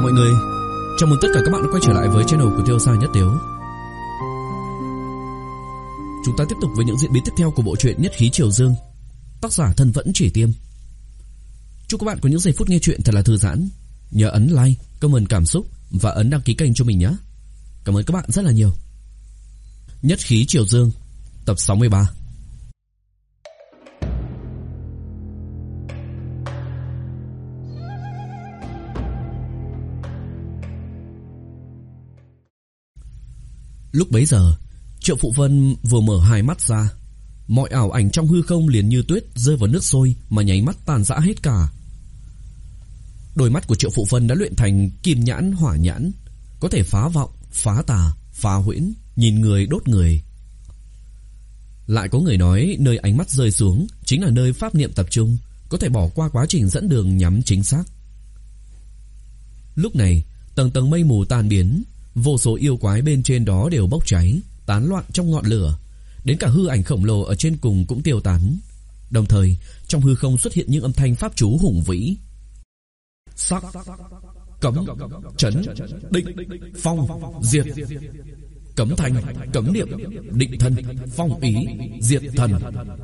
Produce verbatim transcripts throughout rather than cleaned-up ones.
Chào mọi người, chào mừng tất cả các bạn đã quay trở lại với channel của Tiêu Sa Nhất Tiếu. Chúng ta tiếp tục với những diễn biến tiếp theo của bộ truyện Nhất Khí Triều Dương, tác giả Thân Vẫn Chỉ Tiêm. Chúc các bạn có những giây phút nghe truyện thật là thư giãn. Nhớ ấn like, comment cảm xúc và ấn đăng ký kênh cho mình nhé. Cảm ơn các bạn rất là nhiều. Nhất Khí Triều Dương, tập sáu mươi ba. Lúc bấy giờ, Triệu Phụ Vân vừa mở hai mắt ra, mọi ảo ảnh trong hư không liền như tuyết rơi vào nước sôi mà nháy mắt tan rã hết cả. Đôi mắt của Triệu Phụ Vân đã luyện thành kim nhãn hỏa nhãn, có thể phá vọng, phá tà, phá huyễn, nhìn người đốt người. Lại có người nói nơi ánh mắt rơi xuống chính là nơi pháp niệm tập trung, có thể bỏ qua quá trình dẫn đường nhắm chính xác. Lúc này, tầng tầng mây mù tan biến, vô số yêu quái bên trên đó đều bốc cháy, tán loạn trong ngọn lửa, đến cả hư ảnh khổng lồ ở trên cùng cũng tiêu tán. Đồng thời, trong hư không xuất hiện những âm thanh pháp chú hùng vĩ. Sắc, cấm, trấn, định, phong, diệt. Cấm thanh, cấm niệm, định thân, phong ý, diệt thần.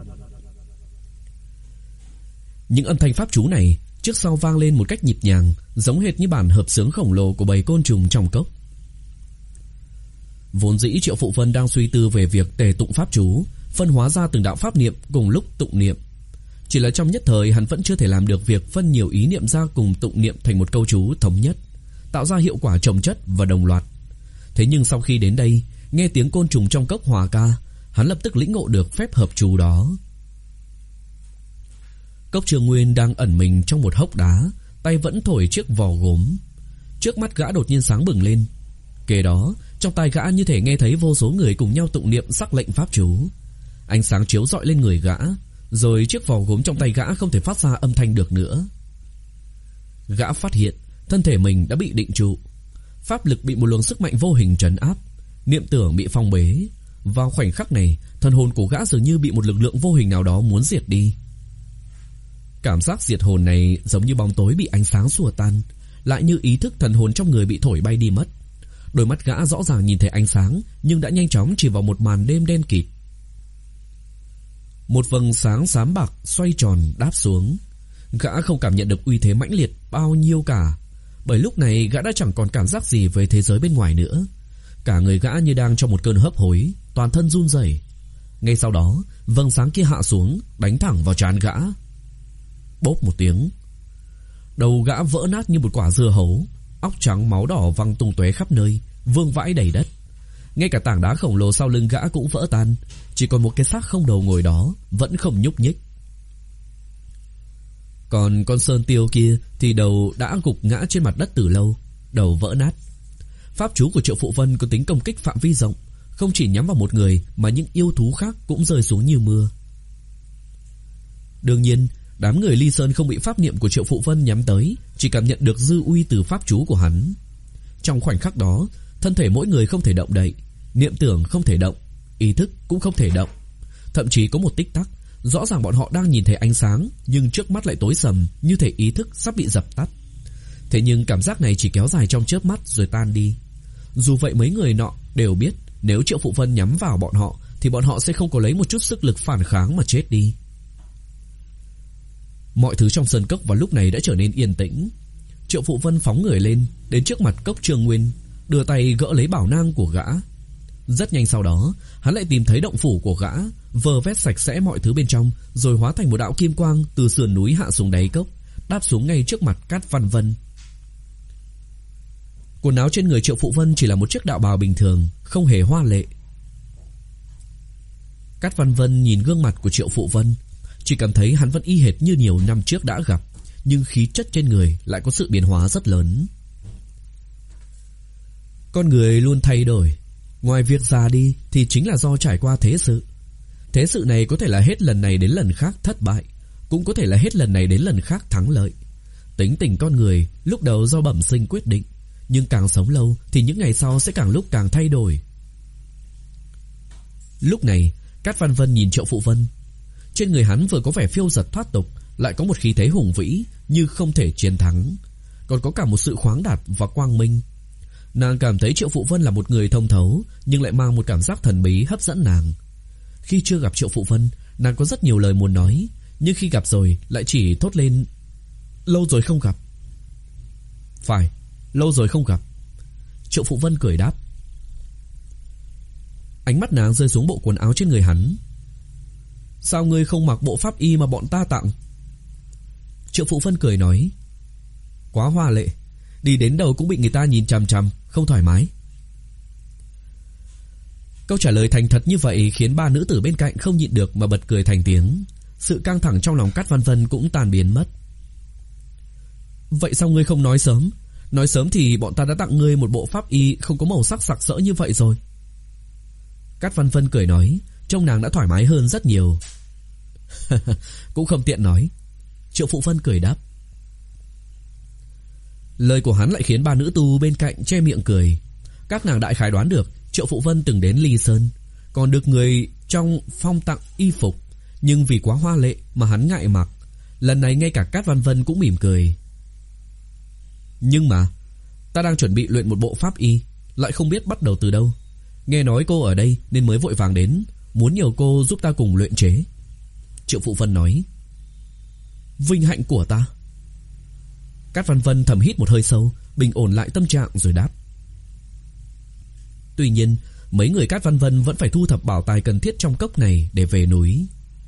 Những âm thanh pháp chú này trước sau vang lên một cách nhịp nhàng, giống hệt như bản hợp xướng khổng lồ của bầy côn trùng trong cốc. Vốn dĩ Triệu Phụ Vân đang suy tư về việc tề tụng pháp chú, phân hóa ra từng đạo pháp niệm cùng lúc tụng niệm. Chỉ là trong nhất thời hắn vẫn chưa thể làm được việc phân nhiều ý niệm ra cùng tụng niệm thành một câu chú thống nhất, tạo ra hiệu quả chồng chất và đồng loạt. Thế nhưng sau khi đến đây, nghe tiếng côn trùng trong cốc hòa ca, hắn lập tức lĩnh ngộ được phép hợp chú đó. Cốc Trường Nguyên đang ẩn mình trong một hốc đá, tay vẫn thổi chiếc vò gốm. Trước mắt gã đột nhiên sáng bừng lên. Kế đó, trong tai gã như thể nghe thấy vô số người cùng nhau tụng niệm sắc lệnh pháp chú. Ánh sáng chiếu rọi lên người gã, rồi chiếc vò gốm trong tay gã không thể phát ra âm thanh được nữa. Gã phát hiện thân thể mình đã bị định trụ, pháp lực bị một luồng sức mạnh vô hình trấn áp, niệm tưởng bị phong bế. Vào khoảnh khắc này, thần hồn của gã dường như bị một lực lượng vô hình nào đó muốn diệt đi. Cảm giác diệt hồn này giống như bóng tối bị ánh sáng xua tan, lại như ý thức thần hồn trong người bị thổi bay đi mất. Đôi mắt gã rõ ràng nhìn thấy ánh sáng, nhưng đã nhanh chóng chìm vào một màn đêm đen kịt. Một vầng sáng xám bạc xoay tròn đáp xuống. Gã không cảm nhận được uy thế mãnh liệt bao nhiêu cả, bởi lúc này gã đã chẳng còn cảm giác gì về thế giới bên ngoài nữa. Cả người gã như đang trong một cơn hấp hối, toàn thân run rẩy. Ngay sau đó, vầng sáng kia hạ xuống, đánh thẳng vào trán gã. Bốp một tiếng, đầu gã vỡ nát như một quả dưa hấu, óc trắng máu đỏ văng tung tóe khắp nơi, vương vãi đầy đất. Ngay cả tảng đá khổng lồ sau lưng gã cũng vỡ tan, chỉ còn một cái xác không đầu ngồi đó, vẫn không nhúc nhích. Còn con sơn tiêu kia thì đầu đã gục ngã trên mặt đất từ lâu, đầu vỡ nát. Pháp chú của Triệu Phụ Vân có tính công kích phạm vi rộng, không chỉ nhắm vào một người mà những yêu thú khác cũng rơi xuống như mưa. Đương nhiên, đám người Ly Sơn không bị pháp niệm của Triệu Phụ Vân nhắm tới, chỉ cảm nhận được dư uy từ pháp chú của hắn. Trong khoảnh khắc đó, thân thể mỗi người không thể động đậy, niệm tưởng không thể động, ý thức cũng không thể động. Thậm chí có một tích tắc, rõ ràng bọn họ đang nhìn thấy ánh sáng, nhưng trước mắt lại tối sầm, như thể ý thức sắp bị dập tắt. Thế nhưng cảm giác này chỉ kéo dài trong chớp mắt rồi tan đi. Dù vậy mấy người nọ đều biết, nếu Triệu Phụ Vân nhắm vào bọn họ thì bọn họ sẽ không có lấy một chút sức lực phản kháng mà chết đi. Mọi thứ trong sơn cốc vào lúc này đã trở nên yên tĩnh. Triệu Phụ Vân phóng người lên, đến trước mặt Cốc Trường Nguyên, đưa tay gỡ lấy bảo nang của gã. Rất nhanh sau đó, hắn lại tìm thấy động phủ của gã, vơ vét sạch sẽ mọi thứ bên trong, rồi hóa thành một đạo kim quang từ sườn núi hạ xuống đáy cốc, đáp xuống ngay trước mặt Cát Văn Vân. Quần áo trên người Triệu Phụ Vân chỉ là một chiếc đạo bào bình thường, không hề hoa lệ. Cát Văn Vân nhìn gương mặt của Triệu Phụ Vân, chỉ cảm thấy hắn vẫn y hệt như nhiều năm trước đã gặp, nhưng khí chất trên người lại có sự biến hóa rất lớn. Con người luôn thay đổi, ngoài việc già đi thì chính là do trải qua thế sự. Thế sự này có thể là hết lần này đến lần khác thất bại, cũng có thể là hết lần này đến lần khác thắng lợi. Tính tình con người lúc đầu do bẩm sinh quyết định, nhưng càng sống lâu thì những ngày sau sẽ càng lúc càng thay đổi. Lúc này, Cát Văn Vân nhìn Triệu Phụ Vân. Trên người hắn vừa có vẻ phiêu dật thoát tục, lại có một khí thế hùng vĩ như không thể chiến thắng. còn có cả một sự khoáng đạt và quang minh. Nàng cảm thấy Triệu Phụ Vân là một người thông thấu, nhưng lại mang một cảm giác thần bí hấp dẫn nàng. Khi chưa gặp Triệu Phụ Vân, nàng có rất nhiều lời muốn nói, nhưng khi gặp rồi lại chỉ thốt lên: lâu rồi không gặp. Phải, lâu rồi không gặp. Triệu Phụ Vân cười đáp. Ánh mắt nàng rơi xuống bộ quần áo trên người hắn. Sao ngươi không mặc bộ pháp y mà bọn ta tặng? Triệu Phụ Vân cười nói. Quá hoa lệ, đi đến đâu cũng bị người ta nhìn chằm chằm, không thoải mái. Câu trả lời thành thật như vậy khiến ba nữ tử bên cạnh không nhịn được mà bật cười thành tiếng. Sự căng thẳng trong lòng Cát Văn Vân cũng tan biến mất. Vậy sao ngươi không nói sớm? Nói sớm thì bọn ta đã tặng ngươi một bộ pháp y không có màu sắc sặc sỡ như vậy rồi. Cát Văn Vân cười nói, trông nàng đã thoải mái hơn rất nhiều. Cũng không tiện nói. Triệu Phụ Vân cười đáp. Lời của hắn lại khiến ba nữ tu bên cạnh che miệng cười. Các nàng đại khái đoán được Triệu Phụ Vân từng đến Ly Sơn, còn được người trong phong tặng y phục, nhưng vì quá hoa lệ mà hắn ngại mặc. Lần này ngay cả Cát Văn Vân cũng mỉm cười. Nhưng mà ta đang chuẩn bị luyện một bộ pháp y, lại không biết bắt đầu từ đâu. Nghe nói cô ở đây nên mới vội vàng đến, muốn nhờ cô giúp ta cùng luyện chế. Triệu Phụ Vân nói. Vinh hạnh của ta. Cát Văn Vân thầm hít một hơi sâu, bình ổn lại tâm trạng rồi đáp. Tuy nhiên, mấy người Cát Văn Vân vẫn phải thu thập bảo tài cần thiết trong cốc này để về núi.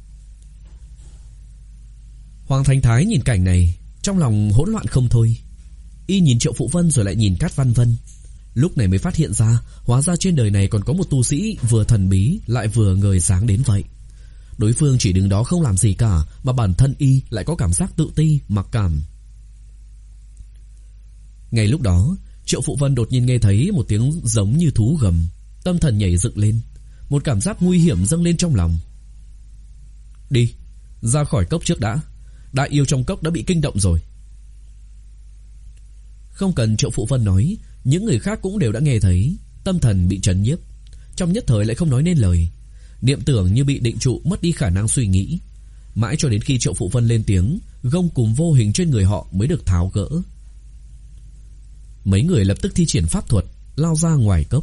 Hoàng Thành Thái nhìn cảnh này, trong lòng hỗn loạn không thôi. Y nhìn Triệu Phụ Vân rồi lại nhìn Cát Văn Vân. Lúc này mới phát hiện ra, hóa ra trên đời này còn có một tu sĩ vừa thần bí lại vừa ngời sáng đến vậy. Đối phương chỉ đứng đó không làm gì cả, mà bản thân y lại có cảm giác tự ti, mặc cảm. Ngay lúc đó, Triệu Phụ Vân đột nhiên nghe thấy một tiếng giống như thú gầm. Tâm thần nhảy dựng lên, một cảm giác nguy hiểm dâng lên trong lòng. Đi, ra khỏi cốc trước đã. Đại yêu trong cốc đã bị kinh động rồi. Không cần Triệu Phụ Vân nói, những người khác cũng đều đã nghe thấy. Tâm thần bị trấn nhiếp, trong nhất thời lại không nói nên lời. Niệm tưởng như bị định trụ, mất đi khả năng suy nghĩ. Mãi cho đến khi Triệu Phụ Vân lên tiếng, gông cùm vô hình trên người họ mới được tháo gỡ. Mấy người lập tức thi triển pháp thuật, lao ra ngoài cốc.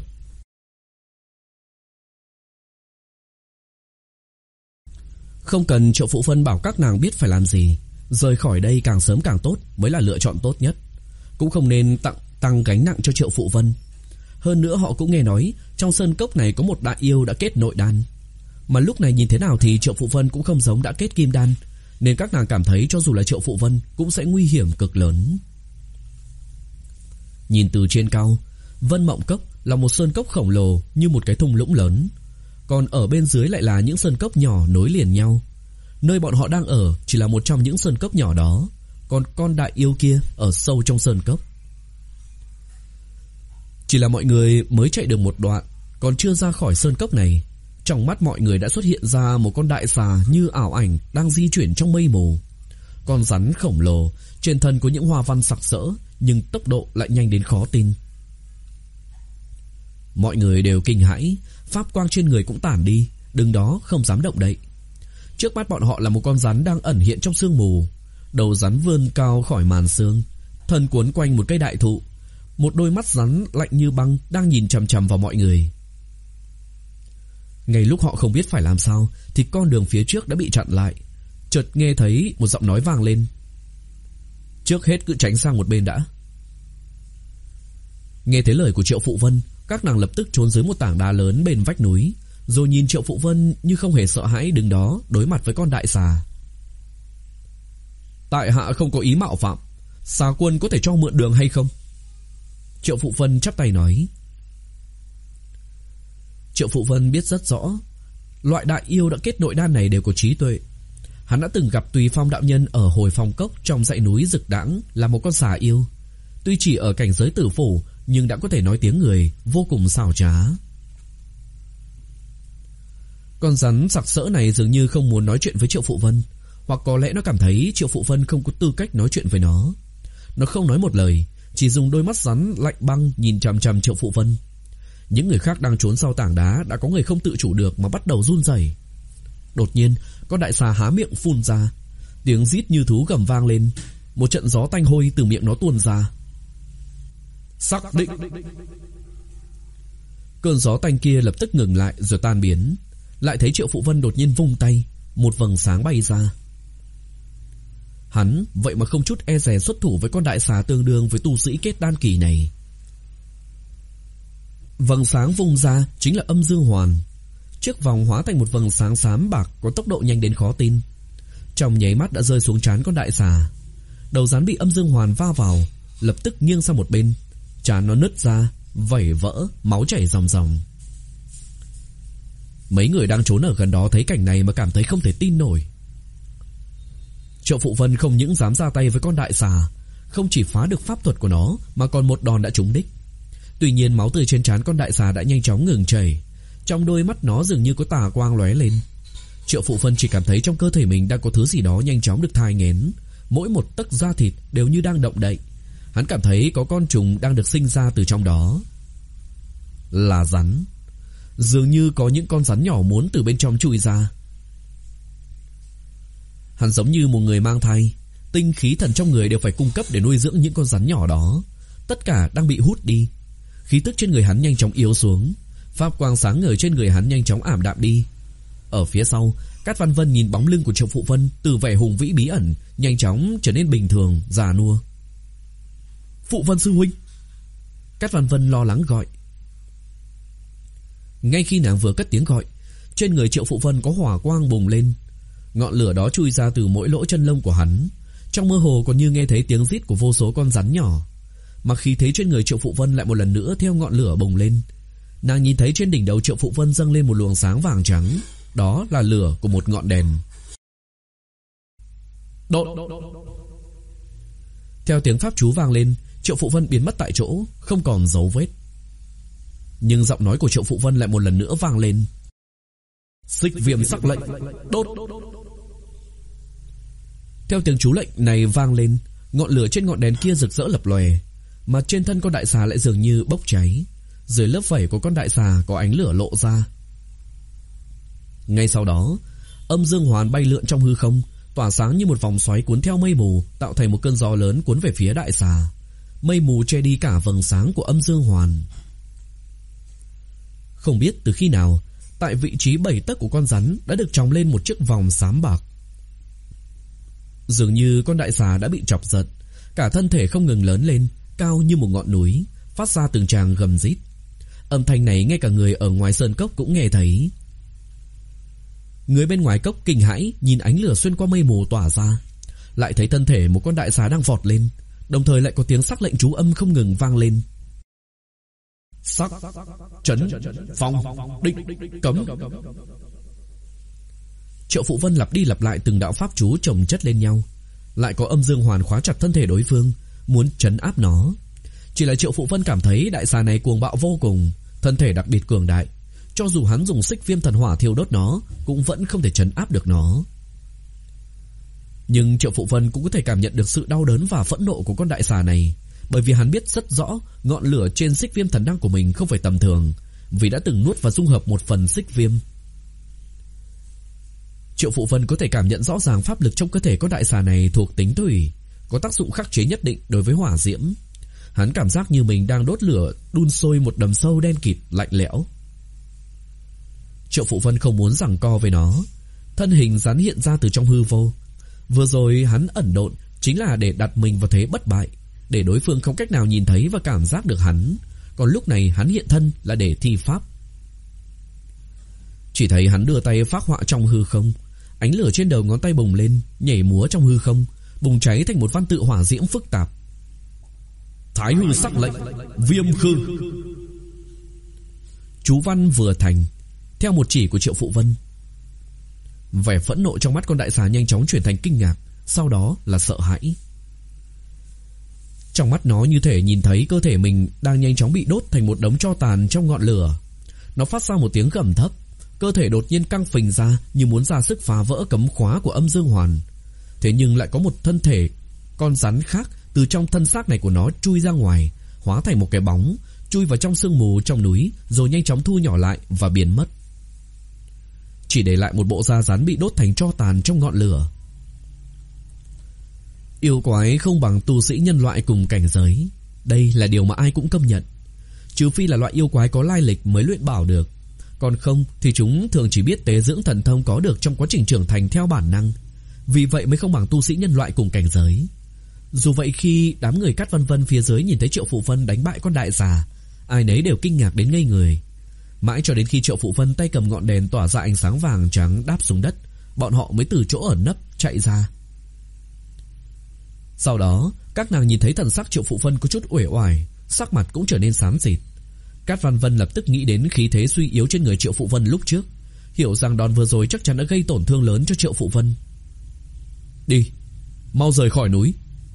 Không cần Triệu Phụ Vân bảo các nàng biết phải làm gì. Rời khỏi đây càng sớm càng tốt mới là lựa chọn tốt nhất. Cũng không nên tặng tăng gánh nặng cho Triệu Phụ Vân. Hơn nữa họ cũng nghe nói trong sơn cốc này có một đại yêu đã kết nội đan. Mà lúc này nhìn thế nào thì Triệu Phụ Vân cũng không giống đã kết kim đan, nên các nàng cảm thấy cho dù là Triệu Phụ Vân cũng sẽ nguy hiểm cực lớn. Nhìn từ trên cao, Vân Mộng Cốc là một sơn cốc khổng lồ như một cái thung lũng lớn, còn ở bên dưới lại là những sơn cốc nhỏ nối liền nhau. Nơi bọn họ đang ở chỉ là một trong những sơn cốc nhỏ đó, còn con đại yêu kia ở sâu trong sơn cốc. Chỉ là mọi người mới chạy được một đoạn, còn chưa ra khỏi sơn cốc này, trong mắt mọi người đã xuất hiện ra một con đại xà như ảo ảnh đang di chuyển trong mây mù. Con rắn khổng lồ, trên thân có những hoa văn sặc sỡ, nhưng tốc độ lại nhanh đến khó tin. Mọi người đều kinh hãi, pháp quang trên người cũng tản đi, đứng đó không dám động đậy. Trước mắt bọn họ là một con rắn đang ẩn hiện trong sương mù. Đầu rắn vươn cao khỏi màn sương, thân cuốn quanh một cây đại thụ. Một đôi mắt rắn lạnh như băng đang nhìn chằm chằm vào mọi người. Ngay lúc họ không biết phải làm sao thì con đường phía trước đã bị chặn lại. Chợt nghe thấy một giọng nói vang lên. Trước hết cứ tránh sang một bên đã. Nghe thấy lời của Triệu Phụ Vân, các nàng lập tức trốn dưới một tảng đá lớn bên vách núi, rồi nhìn Triệu Phụ Vân như không hề sợ hãi đứng đó đối mặt với con đại xà. Tại hạ không có ý mạo phạm, xà quân có thể cho mượn đường hay không? Triệu Phụ Vân chắp tay nói. Triệu Phụ Vân biết rất rõ, loại đại yêu đã kết nội đan này đều có trí tuệ. Hắn đã từng gặp Tùy Phong đạo nhân ở Hồi Phong Cốc trong dãy núi Dực Đãng là một con xà yêu. Tuy chỉ ở cảnh giới tử phủ nhưng đã có thể nói tiếng người, vô cùng xảo trá. Con rắn sặc sỡ này dường như không muốn nói chuyện với Triệu Phụ Vân, hoặc có lẽ nó cảm thấy Triệu Phụ Vân không có tư cách nói chuyện với nó. Nó không nói một lời, chỉ dùng đôi mắt rắn lạnh băng nhìn chằm chằm Triệu Phụ Vân. Những người khác đang trốn sau tảng đá đã có người không tự chủ được mà bắt đầu run rẩy. Đột nhiên, con đại xà há miệng phun ra, tiếng rít như thú gầm vang lên. Một trận gió tanh hôi từ miệng nó tuôn ra. Xác định. Cơn gió tanh kia lập tức ngừng lại rồi tan biến. Lại thấy Triệu Phụ Vân đột nhiên vung tay, một vầng sáng bay ra. Hắn vậy mà không chút e dè xuất thủ với con đại xà tương đương với tu sĩ kết đan kỳ này. Vầng sáng vung ra chính là âm dương hoàn. Chiếc vòng hóa thành một vầng sáng xám bạc có tốc độ nhanh đến khó tin. Trong nháy mắt đã rơi xuống trán con đại xà. Đầu rắn bị âm dương hoàn va vào, lập tức nghiêng sang một bên, trán nó nứt ra, vảy vỡ, máu chảy ròng ròng. Mấy người đang trốn ở gần đó thấy cảnh này mà cảm thấy không thể tin nổi. Triệu Phụ Vân không những dám ra tay với con đại xà, không chỉ phá được pháp thuật của nó mà còn một đòn đã trúng đích. Tuy nhiên máu từ trên trán con đại xà đã nhanh chóng ngừng chảy, trong đôi mắt nó dường như có tà quang lóe lên. Triệu Phụ Vân chỉ cảm thấy trong cơ thể mình đang có thứ gì đó nhanh chóng được thai nghén, mỗi một tấc da thịt đều như đang động đậy. Hắn cảm thấy có con trùng đang được sinh ra từ trong đó. Là rắn. Dường như có những con rắn nhỏ muốn từ bên trong chui ra. Hắn giống như một người mang thai, tinh khí thần trong người đều phải cung cấp để nuôi dưỡng những con rắn nhỏ đó. Tất cả đang bị hút đi. Khí tức trên người hắn nhanh chóng yếu xuống, pháp quang sáng ngời trên người hắn nhanh chóng ảm đạm đi. Ở phía sau, Cát Văn Vân nhìn bóng lưng của Triệu Phụ Vân từ vẻ hùng vĩ bí ẩn nhanh chóng trở nên bình thường, già nua. Phụ Vân sư huynh. Cát Văn Vân lo lắng gọi. Ngay khi nàng vừa cất tiếng gọi, trên người Triệu Phụ Vân có hỏa quang bùng lên. Ngọn lửa đó chui ra từ mỗi lỗ chân lông của hắn. Trong mơ hồ còn như nghe thấy tiếng rít của vô số con rắn nhỏ. Mà khí thế trên người Triệu Phụ Vân lại một lần nữa theo ngọn lửa bùng lên. Nàng nhìn thấy trên đỉnh đầu Triệu Phụ Vân dâng lên một luồng sáng vàng trắng. Đó là lửa của một ngọn đèn. Đột. Theo tiếng pháp chú vang lên, Triệu Phụ Vân biến mất tại chỗ, không còn dấu vết. Nhưng giọng nói của Triệu Phụ Vân lại một lần nữa vang lên. Xích viêm sắc lệnh, đốt. Theo tiếng chú lệnh này vang lên, ngọn lửa trên ngọn đèn kia rực rỡ lập lòe, mà trên thân con đại xà lại dường như bốc cháy. Dưới lớp vảy của con đại xà có ánh lửa lộ ra. Ngay sau đó, âm dương hoàn bay lượn trong hư không, tỏa sáng như một vòng xoáy cuốn theo mây mù, tạo thành một cơn gió lớn cuốn về phía đại xà. Mây mù che đi cả vầng sáng của âm dương hoàn. Không biết từ khi nào, tại vị trí bảy tấc của con rắn đã được tròng lên một chiếc vòng xám bạc. Dường như con đại xà đã bị chọc giật, cả thân thể không ngừng lớn lên, cao như một ngọn núi, phát ra từng tràng gầm rít. Âm thanh này ngay cả người ở ngoài sơn cốc cũng nghe thấy. Người bên ngoài cốc kinh hãi nhìn ánh lửa xuyên qua mây mù tỏa ra, lại thấy thân thể một con đại xà đang vọt lên, đồng thời lại có tiếng sắc lệnh chú âm không ngừng vang lên. Sắc, trấn, phong, định, cấm. Triệu Phụ Vân lặp đi lặp lại từng đạo pháp chú chồng chất lên nhau, lại có âm dương hoàn khóa chặt thân thể đối phương, muốn trấn áp nó. Chỉ là Triệu Phụ Vân cảm thấy đại xà này cuồng bạo vô cùng, thân thể đặc biệt cường đại, cho dù hắn dùng xích viêm thần hỏa thiêu đốt nó cũng vẫn không thể trấn áp được nó. Nhưng Triệu Phụ Vân cũng có thể cảm nhận được sự đau đớn và phẫn nộ của con đại xà này, bởi vì hắn biết rất rõ ngọn lửa trên xích viêm thần đăng của mình không phải tầm thường, vì đã từng nuốt và dung hợp một phần xích viêm. Triệu Phụ Vân có thể cảm nhận rõ ràng pháp lực trong cơ thể con đại xà này thuộc tính thủy, có tác dụng khắc chế nhất định đối với hỏa diễm. Hắn cảm giác như mình đang đốt lửa đun sôi một đầm sâu đen kịt lạnh lẽo. Triệu Phụ Vân không muốn giằng co với nó, thân hình rắn hiện ra từ trong hư vô. Vừa rồi hắn ẩn độn chính là để đặt mình vào thế bất bại, để đối phương không cách nào nhìn thấy và cảm giác được hắn. Còn lúc này hắn hiện thân là để thi pháp. Chỉ thấy hắn đưa tay phác họa trong hư không, ánh lửa trên đầu ngón tay bùng lên, nhảy múa trong hư không, bùng cháy thành một văn tự hỏa diễm phức tạp. Thái hư sắc lệnh, viêm khư. Chú văn vừa thành, theo một chỉ của Triệu Phụ Vân. Vẻ phẫn nộ trong mắt con đại xà nhanh chóng chuyển thành kinh ngạc, sau đó là sợ hãi. Trong mắt nó như thể nhìn thấy cơ thể mình đang nhanh chóng bị đốt thành một đống tro tàn trong ngọn lửa. Nó phát ra một tiếng gầm thấp, cơ thể đột nhiên căng phình ra như muốn ra sức phá vỡ cấm khóa của âm dương hoàn. Thế nhưng lại có một thân thể con rắn khác từ trong thân xác này của nó chui ra ngoài, hóa thành một cái bóng, chui vào trong sương mù trong núi, rồi nhanh chóng thu nhỏ lại và biến mất. Chỉ để lại một bộ da rắn bị đốt thành tro tàn trong ngọn lửa. Yêu quái không bằng tu sĩ nhân loại cùng cảnh giới. Đây là điều mà ai cũng công nhận. Trừ phi là loại yêu quái có lai lịch mới luyện bảo được. Còn không thì chúng thường chỉ biết tế dưỡng thần thông có được trong quá trình trưởng thành theo bản năng. Vì vậy mới không bằng tu sĩ nhân loại cùng cảnh giới. Dù vậy khi đám người Cát Văn Vân phía dưới nhìn thấy Triệu Phụ Vân đánh bại con đại xà, ai nấy đều kinh ngạc đến ngây người. Mãi cho đến khi Triệu Phụ Vân tay cầm ngọn đèn tỏa ra ánh sáng vàng trắng đáp xuống đất, bọn họ mới từ chỗ ẩn nấp chạy ra. Sau đó các nàng nhìn thấy thần sắc Triệu Phụ Vân có chút uể oải, sắc mặt cũng trở nên xám xịt. Cát Văn Vân lập tức nghĩ đến khí thế suy yếu trên người Triệu Phụ Vân lúc trước, hiểu rằng đòn vừa rồi chắc chắn đã gây tổn thương lớn cho Triệu Phụ Vân. Đi, mau rời khỏi núi.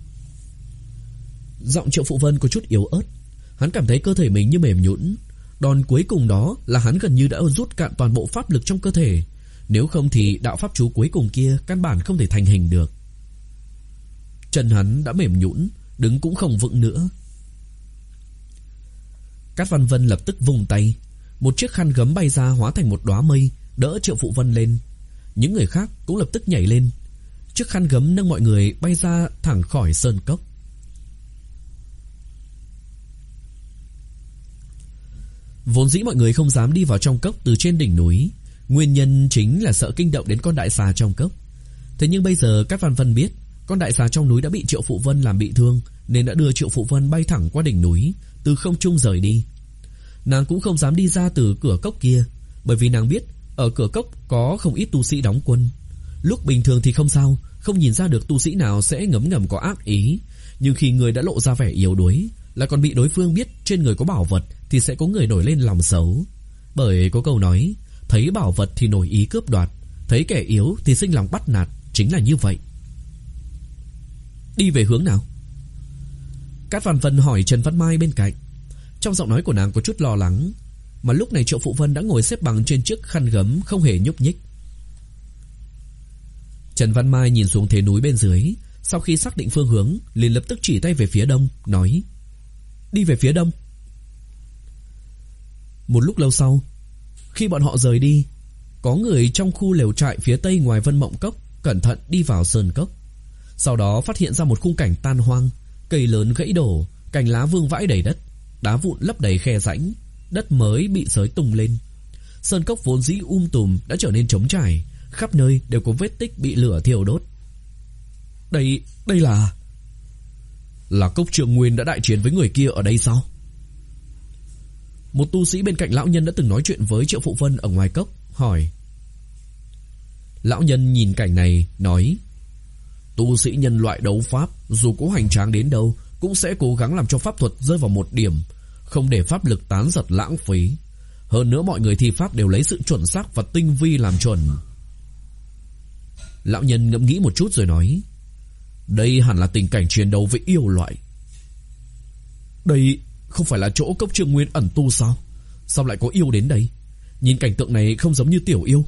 Giọng Triệu Phụ Vân có chút yếu ớt. Hắn cảm thấy cơ thể mình như mềm nhũn. Đòn cuối cùng đó là hắn gần như đã rút cạn toàn bộ pháp lực trong cơ thể. Nếu không thì đạo pháp chú cuối cùng kia căn bản không thể thành hình được. Chân hắn đã mềm nhũn, đứng cũng không vững nữa. Cát Văn Vân lập tức vung tay, một chiếc khăn gấm bay ra hóa thành một đóa mây, đỡ Triệu Phụ Vân lên. Những người khác cũng lập tức nhảy lên. Chiếc khăn gấm nâng mọi người bay ra thẳng khỏi sơn cốc. Vốn dĩ mọi người không dám đi vào trong cốc từ trên đỉnh núi. Nguyên nhân chính là sợ kinh động đến con đại xà trong cốc. Thế nhưng bây giờ Cát Văn Vân biết con đại xà trong núi đã bị Triệu Phụ Vân làm bị thương, nên đã đưa Triệu Phụ Vân bay thẳng qua đỉnh núi, từ không trung rời đi. Nàng cũng không dám đi ra từ cửa cốc kia, bởi vì nàng biết ở cửa cốc có không ít tu sĩ đóng quân. Lúc bình thường thì không sao, không nhìn ra được tu sĩ nào sẽ ngấm ngầm có ác ý. Nhưng khi người đã lộ ra vẻ yếu đuối, là còn bị đối phương biết trên người có bảo vật, thì sẽ có người nổi lên lòng xấu. Bởi có câu nói, thấy bảo vật thì nổi ý cướp đoạt, thấy kẻ yếu thì sinh lòng bắt nạt, chính là như vậy. Đi về hướng nào? Cát Văn Vân hỏi Trần Văn Mai bên cạnh. Trong giọng nói của nàng có chút lo lắng. Mà lúc này Triệu Phụ Vân đã ngồi xếp bằng trên chiếc khăn gấm, không hề nhúc nhích. Trần Văn Mai nhìn xuống thế núi bên dưới, sau khi xác định phương hướng, liền lập tức chỉ tay về phía đông, nói: Đi về phía đông. Một lúc lâu sau, khi bọn họ rời đi, có người trong khu lều trại phía tây ngoài Vân Mộng Cốc cẩn thận đi vào sơn cốc. Sau đó phát hiện ra một khung cảnh tan hoang, cây lớn gãy đổ, cành lá vương vãi đầy đất, đá vụn lấp đầy khe rãnh, đất mới bị xới tung lên. Sơn cốc vốn dĩ um tùm đã trở nên trống trải, khắp nơi đều có vết tích bị lửa thiêu đốt. Đây, đây là... Là Cốc Trường Nguyên đã đại chiến với người kia ở đây sao? Một tu sĩ bên cạnh lão nhân đã từng nói chuyện với Triệu Phụ Vân ở ngoài cốc, hỏi. Lão nhân nhìn cảnh này, nói: Tu sĩ nhân loại đấu pháp, dù có hoành tráng đến đâu, cũng sẽ cố gắng làm cho pháp thuật rơi vào một điểm, không để pháp lực tán giật lãng phí. Hơn nữa mọi người thi pháp đều lấy sự chuẩn xác và tinh vi làm chuẩn. Lão nhân ngẫm nghĩ một chút rồi nói: Đây hẳn là tình cảnh chiến đấu với yêu loại. Đây không phải là chỗ Cốc Trường Nguyên ẩn tu sao? Sao lại có yêu đến đây? Nhìn cảnh tượng này không giống như tiểu yêu.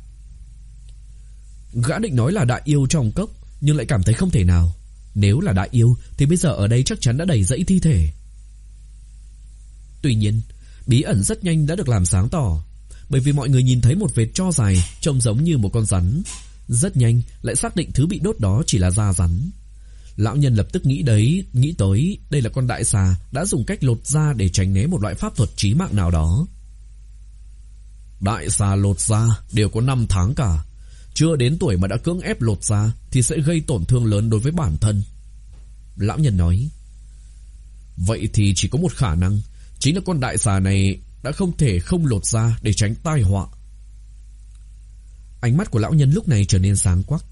Gã định nói là đại yêu trong cốc, nhưng lại cảm thấy không thể nào. Nếu là đại yêu thì bây giờ ở đây chắc chắn đã đầy dẫy thi thể. Tuy nhiên, bí ẩn rất nhanh đã được làm sáng tỏ, bởi vì mọi người nhìn thấy một vệt tro dài trông giống như một con rắn. Rất nhanh lại xác định thứ bị đốt đó chỉ là da rắn. Lão nhân lập tức nghĩ đấy, nghĩ tới đây là con đại xà đã dùng cách lột da để tránh né một loại pháp thuật chí mạng nào đó. Đại xà lột da đều có năm tháng cả, chưa đến tuổi mà đã cưỡng ép lột da thì sẽ gây tổn thương lớn đối với bản thân. Lão nhân nói. Vậy thì chỉ có một khả năng, chính là con đại xà này đã không thể không lột da để tránh tai họa. Ánh mắt của lão nhân lúc này trở nên sáng quắc.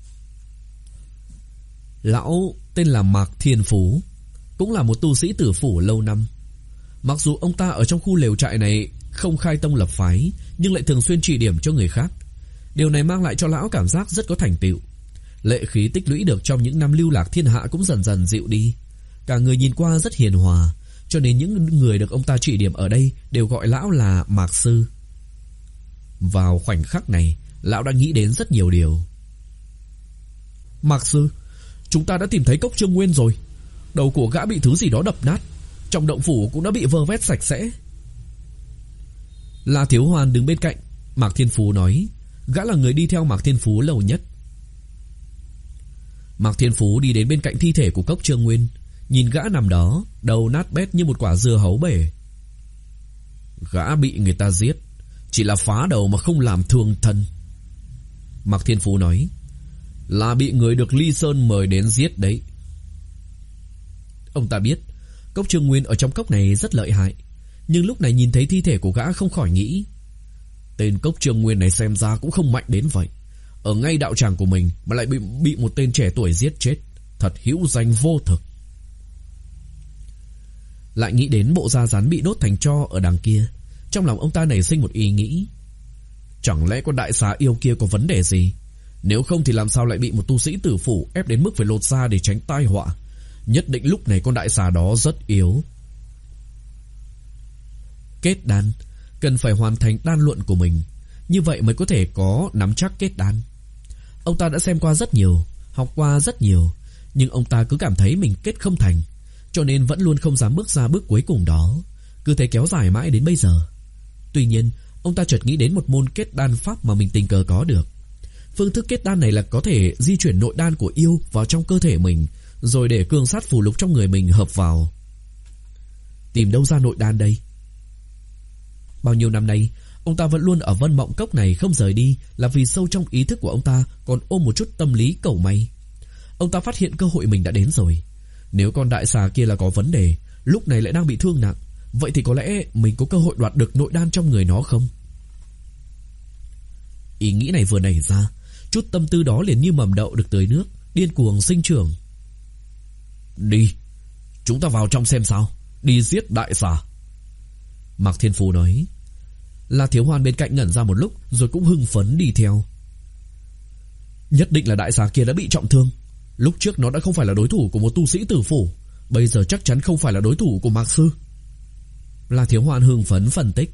Lão tên là Mạc Thiên Phú, cũng là một tu sĩ tử phủ lâu năm. Mặc dù ông ta ở trong khu lều trại này không khai tông lập phái, nhưng lại thường xuyên chỉ điểm cho người khác. Điều này mang lại cho lão cảm giác rất có thành tựu. Lệ khí tích lũy được trong những năm lưu lạc thiên hạ cũng dần dần dịu đi. Cả người nhìn qua rất hiền hòa, cho nên những người được ông ta chỉ điểm ở đây đều gọi lão là Mạc Sư. Vào khoảnh khắc này, lão đã nghĩ đến rất nhiều điều. Mạc Sư, chúng ta đã tìm thấy Cốc Trương Nguyên rồi. Đầu của gã bị thứ gì đó đập nát, trong động phủ cũng đã bị vơ vét sạch sẽ. La Thiếu Hoàn đứng bên cạnh Mạc Thiên Phú nói. Gã là người đi theo Mạc Thiên Phú lâu nhất. Mạc Thiên Phú đi đến bên cạnh thi thể của Cốc Trương Nguyên, nhìn gã nằm đó, đầu nát bét như một quả dưa hấu bể. Gã bị người ta giết, chỉ là phá đầu mà không làm thương thân. Mạc Thiên Phú nói, là bị người được Ly Sơn mời đến giết đấy. Ông ta biết Cốc Trương Nguyên ở trong cốc này rất lợi hại, nhưng lúc này nhìn thấy thi thể của gã không khỏi nghĩ, tên Cốc Trương Nguyên này xem ra cũng không mạnh đến vậy. Ở ngay đạo tràng của mình mà lại bị, bị một tên trẻ tuổi giết chết, thật hữu danh vô thực. Lại nghĩ đến bộ da rắn bị đốt thành tro ở đằng kia, trong lòng ông ta nảy sinh một ý nghĩ, chẳng lẽ con đại xà yêu kia có vấn đề gì? Nếu không thì làm sao lại bị một tu sĩ tử phủ ép đến mức phải lột da để tránh tai họa? Nhất định lúc này con đại xà đó rất yếu. Kết đan, cần phải hoàn thành đan luận của mình, như vậy mới có thể có nắm chắc kết đan. Ông ta đã xem qua rất nhiều, học qua rất nhiều, nhưng ông ta cứ cảm thấy mình kết không thành, cho nên vẫn luôn không dám bước ra bước cuối cùng đó, cứ thế kéo dài mãi đến bây giờ. Tuy nhiên, ông ta chợt nghĩ đến một môn kết đan pháp mà mình tình cờ có được. Phương thức kết đan này là có thể di chuyển nội đan của yêu vào trong cơ thể mình, rồi để cương sát phù lục trong người mình hợp vào. Tìm đâu ra nội đan đây? Bao nhiêu năm nay, ông ta vẫn luôn ở Vân Mộng Cốc này không rời đi, là vì sâu trong ý thức của ông ta còn ôm một chút tâm lý cầu may. Ông ta phát hiện cơ hội mình đã đến rồi. Nếu con đại xà kia là có vấn đề, lúc này lại đang bị thương nặng, vậy thì có lẽ mình có cơ hội đoạt được nội đan trong người nó không? Ý nghĩ này vừa nảy ra, chút tâm tư đó liền như mầm đậu được tưới nước, điên cuồng sinh trưởng. Đi, chúng ta vào trong xem sao, đi giết đại xà. Mạc Thiên Phú nói. La Thiếu Hoan bên cạnh ngẩn ra một lúc, rồi cũng hưng phấn đi theo. Nhất định là đại xà kia đã bị trọng thương. Lúc trước nó đã không phải là đối thủ của một tu sĩ tử phủ, bây giờ chắc chắn không phải là đối thủ của Mạc Sư. La Thiếu Hoan hưng phấn phân tích.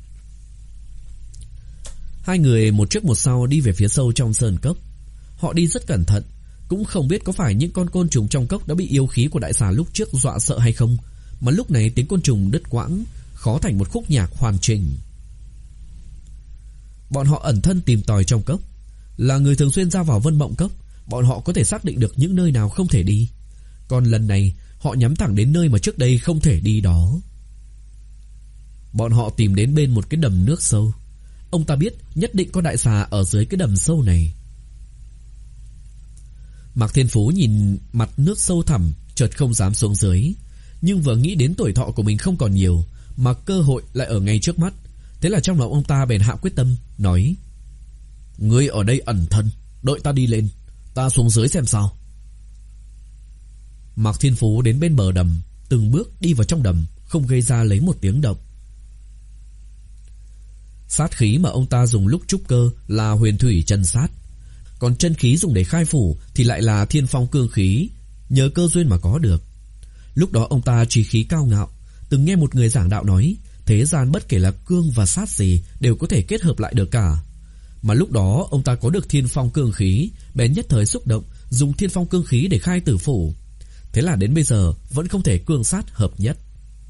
Hai người một trước một sau đi về phía sâu trong sơn cốc. Họ đi rất cẩn thận, cũng không biết có phải những con côn trùng trong cốc đã bị yêu khí của đại xà lúc trước dọa sợ hay không, mà lúc này tiếng côn trùng đứt quãng, khó thành một khúc nhạc hoàn chỉnh. Bọn họ ẩn thân tìm tòi trong cốc, là người thường xuyên ra vào Vân Mộng Cốc, bọn họ có thể xác định được những nơi nào không thể đi. Còn lần này họ nhắm thẳng đến nơi mà trước đây không thể đi đó. Bọn họ tìm đến bên một cái đầm nước sâu. Ông ta biết nhất định có đại xà ở dưới cái đầm sâu này. Mạc Thiên Phú nhìn mặt nước sâu thẳm, chợt không dám xuống dưới, nhưng vừa nghĩ đến tuổi thọ của mình không còn nhiều, mà cơ hội lại ở ngay trước mắt, thế là trong lòng ông ta bèn hạ quyết tâm, nói: Ngươi ở đây ẩn thân, đợi ta đi lên, ta xuống dưới xem sao. Mạc Thiên Phú đến bên bờ đầm, từng bước đi vào trong đầm, không gây ra lấy một tiếng động. Sát khí mà ông ta dùng lúc trúc cơ là huyền thủy chân sát, còn chân khí dùng để khai phủ thì lại là thiên phong cương khí, nhờ cơ duyên mà có được. Lúc đó ông ta trí khí cao ngạo, từng nghe một người giảng đạo nói, thế gian bất kể là cương và sát gì đều có thể kết hợp lại được cả. Mà lúc đó ông ta có được thiên phong cương khí, bèn nhất thời xúc động, dùng thiên phong cương khí để khai tử phủ. Thế là đến bây giờ vẫn không thể cương sát hợp nhất.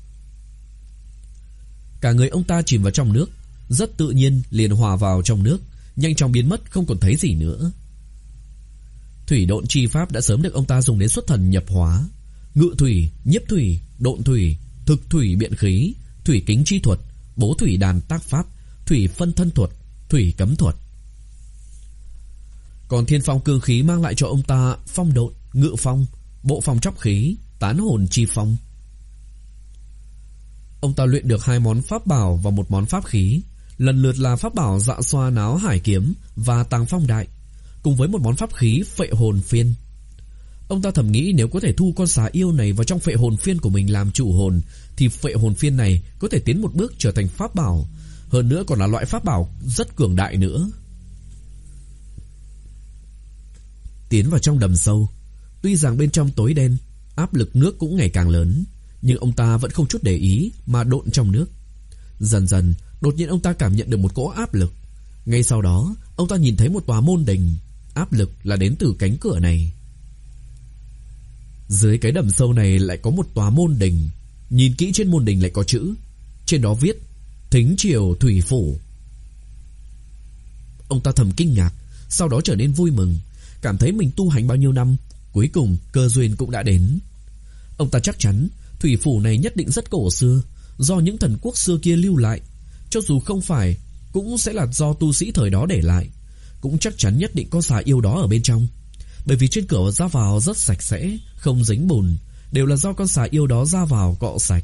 Cả người ông ta chìm vào trong nước, rất tự nhiên liền hòa vào trong nước, nhanh chóng biến mất không còn thấy gì nữa. Thủy độn chi pháp đã sớm được ông ta dùng đến xuất thần nhập hóa. Ngự thủy, nhiếp thủy, độn thủy, thực thủy biện khí, thủy kính chi thuật, bố thủy đàn tác pháp, thủy phân thân thuật, thủy cấm thuật. Còn thiên phong cương khí mang lại cho ông ta phong độn, ngự phong, bộ phong chóc khí, tán hồn chi phong. Ông ta luyện được hai món pháp bảo và một món pháp khí, lần lượt là pháp bảo dạ xoa náo hải kiếm và tàng phong đại, cùng với một món pháp khí phệ hồn phiên. Ông ta thầm nghĩ nếu có thể thu con xà yêu này vào trong phệ hồn phiên của mình làm chủ hồn, thì phệ hồn phiên này có thể tiến một bước trở thành pháp bảo, hơn nữa còn là loại pháp bảo rất cường đại nữa. Tiến vào trong đầm sâu, tuy rằng bên trong tối đen, áp lực nước cũng ngày càng lớn, nhưng ông ta vẫn không chút để ý mà độn trong nước. Dần dần, đột nhiên ông ta cảm nhận được một cỗ áp lực. Ngay sau đó, ông ta nhìn thấy một tòa môn đình, áp lực là đến từ cánh cửa này. Dưới cái đầm sâu này lại có một tòa môn đình, nhìn kỹ trên môn đình lại có chữ, trên đó viết Thính Triều Thủy Phủ. Ông ta thầm kinh ngạc, sau đó trở nên vui mừng, cảm thấy mình tu hành bao nhiêu năm Cuối cùng cơ duyên cũng đã đến. Ông ta chắc chắn thủy phủ này nhất định rất cổ xưa, do những thần quốc xưa kia lưu lại. Cho dù không phải, cũng sẽ là do tu sĩ thời đó để lại. Cũng chắc chắn nhất định có xà yêu đó ở bên trong. Bởi vì trên cửa ra vào rất sạch sẽ, không dính bùn, đều là do con xà yêu đó ra vào cọ sạch.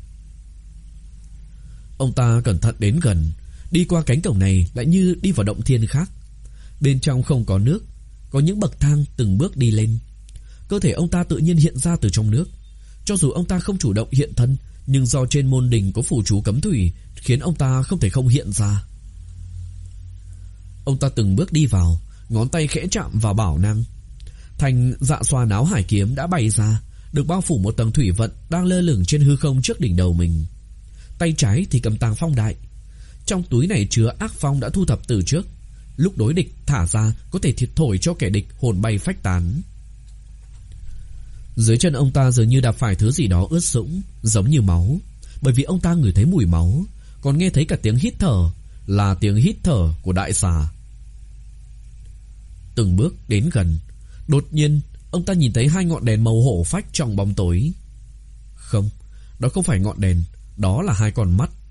Ông ta cẩn thận đến gần, đi qua cánh cổng này lại như đi vào động thiên khác. Bên trong không có nước, có những bậc thang từng bước đi lên. Cơ thể ông ta tự nhiên hiện ra từ trong nước. Cho dù ông ta không chủ động hiện thân, nhưng do trên môn đình có phù chú cấm thủy, khiến ông ta không thể không hiện ra. Ông ta từng bước đi vào, ngón tay khẽ chạm vào bảo năng. Thành dạ xoa náo hải kiếm đã bay ra, được bao phủ một tầng thủy vận đang lơ lửng trên hư không trước đỉnh đầu mình. Tay trái thì cầm tàng phong đại. Trong túi này chứa ác phong đã thu thập từ trước. Lúc đối địch thả ra có thể thiệt thổi cho kẻ địch hồn bay phách tán. Dưới chân ông ta dường như đạp phải thứ gì đó ướt sũng, giống như máu. Bởi vì ông ta ngửi thấy mùi máu, còn nghe thấy cả tiếng hít thở, là tiếng hít thở của đại xà. Từng bước đến gần, đột nhiên ông ta nhìn thấy hai ngọn đèn màu hổ phách trong bóng tối. Không, đó không phải ngọn đèn, đó là hai con mắt.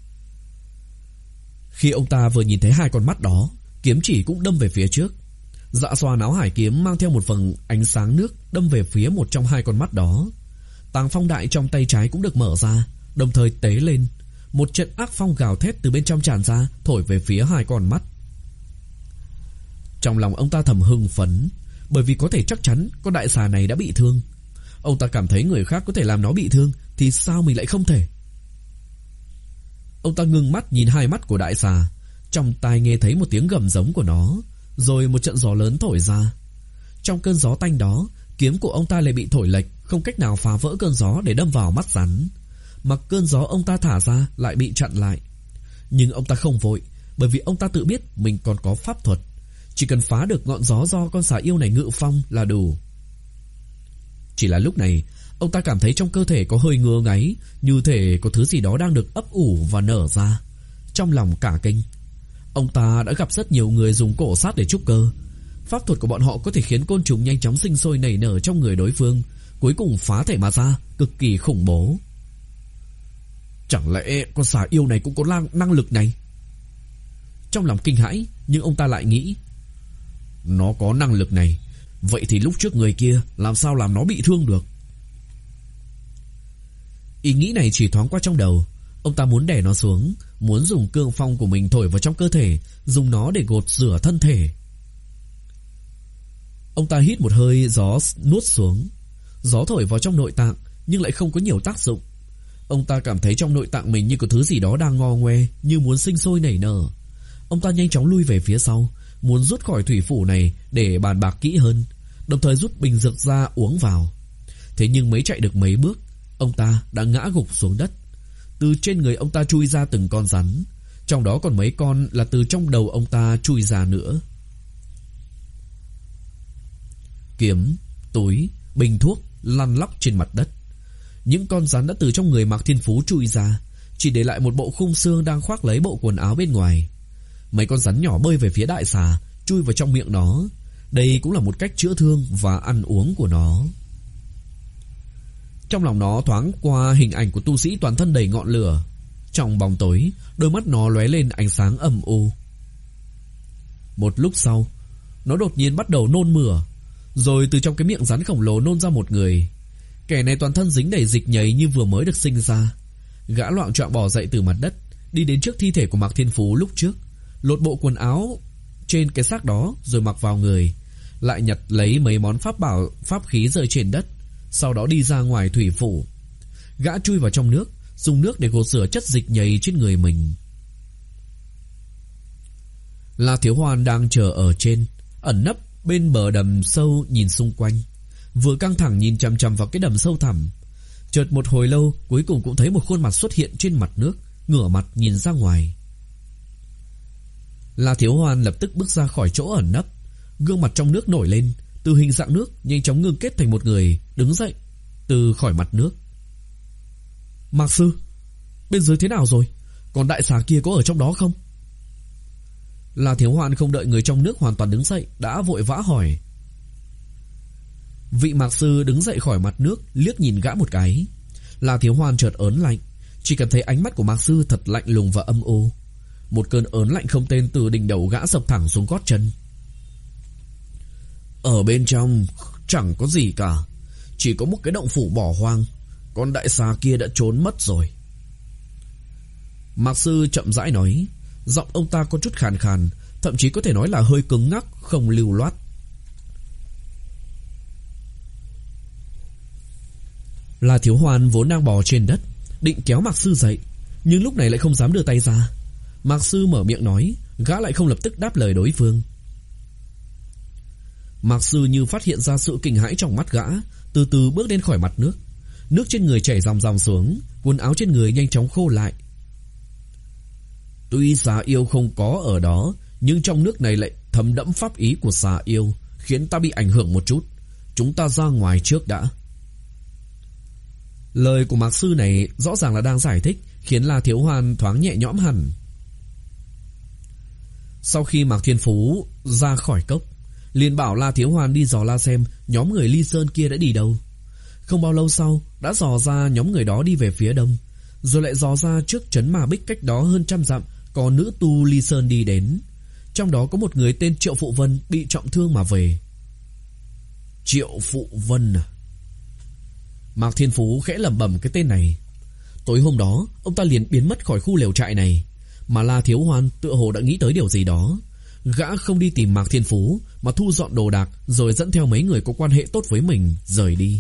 Khi ông ta vừa nhìn thấy hai con mắt đó, kiếm chỉ cũng đâm về phía trước. Dạ xoa náo hải kiếm mang theo một phần ánh sáng nước đâm về phía một trong hai con mắt đó. Tàng phong đại trong tay trái cũng được mở ra, đồng thời tế lên. Một trận ác phong gào thét từ bên trong tràn ra, thổi về phía hai con mắt. Trong lòng ông ta thầm hưng phấn, bởi vì có thể chắc chắn con đại xà này đã bị thương. Ông ta cảm thấy người khác có thể làm nó bị thương, thì sao mình lại không thể? Ông ta ngưng mắt nhìn hai mắt của đại xà, trong tai nghe thấy một tiếng gầm giống của nó, rồi một trận gió lớn thổi ra. Trong cơn gió tanh đó, kiếm của ông ta lại bị thổi lệch, không cách nào phá vỡ cơn gió để đâm vào mắt rắn. Mà cơn gió ông ta thả ra lại bị chặn lại. Nhưng ông ta không vội, bởi vì ông ta tự biết mình còn có pháp thuật. Chỉ cần phá được ngọn gió do con xà yêu này ngự phong là đủ. Chỉ là lúc này, ông ta cảm thấy trong cơ thể có hơi ngứa ngáy, như thể có thứ gì đó đang được ấp ủ và nở ra. Trong lòng cả kinh. Ông ta đã gặp rất nhiều người dùng cổ sát để trúc cơ. Pháp thuật của bọn họ có thể khiến côn trùng nhanh chóng sinh sôi nảy nở trong người đối phương, cuối cùng phá thể mà ra, cực kỳ khủng bố. Chẳng lẽ con xà yêu này cũng có năng, năng lực này? Trong lòng kinh hãi, nhưng ông ta lại nghĩ, nó có năng lực này, vậy thì lúc trước người kia làm sao làm nó bị thương được? Ý nghĩ này chỉ thoáng qua trong đầu. Ông ta muốn đè nó xuống, muốn dùng cương phong của mình thổi vào trong cơ thể, dùng nó để gột rửa thân thể. Ông ta hít một hơi gió nuốt xuống. Gió thổi vào trong nội tạng, nhưng lại không có nhiều tác dụng. Ông ta cảm thấy trong nội tạng mình như có thứ gì đó đang ngo ngoe, như muốn sinh sôi nảy nở. Ông ta nhanh chóng lui về phía sau, muốn rút khỏi thủy phủ này để bàn bạc kỹ hơn, đồng thời rút bình dược ra uống vào. Thế nhưng mới chạy được mấy bước, ông ta đã ngã gục xuống đất. Từ trên người ông ta chui ra từng con rắn, trong đó còn mấy con là từ trong đầu ông ta chui ra nữa. Kiếm, túi, bình thuốc lăn lóc trên mặt đất. Những con rắn đã từ trong người Mạc Thiên Phú chui ra, chỉ để lại một bộ khung xương đang khoác lấy bộ quần áo bên ngoài. Mấy con rắn nhỏ bơi về phía đại xà, chui vào trong miệng nó. Đây cũng là một cách chữa thương và ăn uống của nó. Trong lòng nó thoáng qua hình ảnh của tu sĩ toàn thân đầy ngọn lửa. Trong bóng tối, đôi mắt nó lóe lên ánh sáng âm u. Một lúc sau, nó đột nhiên bắt đầu nôn mửa, rồi từ trong cái miệng rắn khổng lồ nôn ra một người. Kẻ này toàn thân dính đầy dịch nhầy như vừa mới được sinh ra. Gã loạng choạng bò dậy từ mặt đất, đi đến trước thi thể của Mạc Thiên Phú lúc trước, lột bộ quần áo trên cái xác đó rồi mặc vào người, lại nhặt lấy mấy món pháp bảo pháp khí rơi trên đất, sau đó đi ra ngoài thủy phủ. Gã chui vào trong nước, dùng nước để gột rửa chất dịch nhầy trên người mình. La Thiếu Hoan đang chờ ở trên, ẩn nấp bên bờ đầm sâu nhìn xung quanh, vừa căng thẳng nhìn chằm chằm vào cái đầm sâu thẳm. Chợt một hồi lâu, cuối cùng cũng thấy một khuôn mặt xuất hiện trên mặt nước, ngửa mặt nhìn ra ngoài. La Thiếu Hoan lập tức bước ra khỏi chỗ ẩn nấp, gương mặt trong nước nổi lên, từ hình dạng nước nhanh chóng ngưng kết thành một người, đứng dậy từ khỏi mặt nước. Mạc sư, bên dưới thế nào rồi? Còn đại xà kia có ở trong đó không? La Thiếu Hoan không đợi người trong nước hoàn toàn đứng dậy, đã vội vã hỏi. Vị mạc sư đứng dậy khỏi mặt nước, liếc nhìn gã một cái. La Thiếu Hoan chợt ớn lạnh, chỉ cần thấy ánh mắt của mạc sư thật lạnh lùng và âm u. Một cơn ớn lạnh không tên từ đỉnh đầu gã sập thẳng xuống gót chân. Ở bên trong chẳng có gì cả, chỉ có một cái động phủ bỏ hoang. Con đại xà kia đã trốn mất rồi. Mạc sư chậm rãi nói, giọng ông ta có chút khàn khàn, thậm chí có thể nói là hơi cứng ngắc, không lưu loát. La Thiếu Hoan vốn đang bò trên đất, định kéo Mạc sư dậy, nhưng lúc này lại không dám đưa tay ra. Mạc sư mở miệng nói, gã lại không lập tức đáp lời đối phương. Mạc sư như phát hiện ra sự kinh hãi trong mắt gã, từ từ bước lên khỏi mặt nước. Nước trên người chảy ròng ròng xuống, quần áo trên người nhanh chóng khô lại. Tuy xà yêu không có ở đó, nhưng trong nước này lại thấm đẫm pháp ý của xà yêu, khiến ta bị ảnh hưởng một chút. Chúng ta ra ngoài trước đã. Lời của Mạc sư này rõ ràng là đang giải thích, khiến La Thiếu Hoan thoáng nhẹ nhõm hẳn. Sau khi Mạc Thiên Phú ra khỏi cốc, liền bảo La Thiếu Hoan đi dò la xem nhóm người Ly Sơn kia đã đi đâu. Không bao lâu sau, đã dò ra nhóm người đó đi về phía đông, rồi lại dò ra trước trấn Ma Bích cách đó hơn trăm dặm có nữ tu Ly Sơn đi đến. Trong đó có một người tên Triệu Phụ Vân bị trọng thương mà về. Triệu Phụ Vân à? Mạc Thiên Phú khẽ lẩm bẩm cái tên này. Tối hôm đó, ông ta liền biến mất khỏi khu lều trại này, mà La Thiếu Hoan tựa hồ đã nghĩ tới điều gì đó. Gã không đi tìm Mạc Thiên Phú, mà thu dọn đồ đạc rồi dẫn theo mấy người có quan hệ tốt với mình rời đi.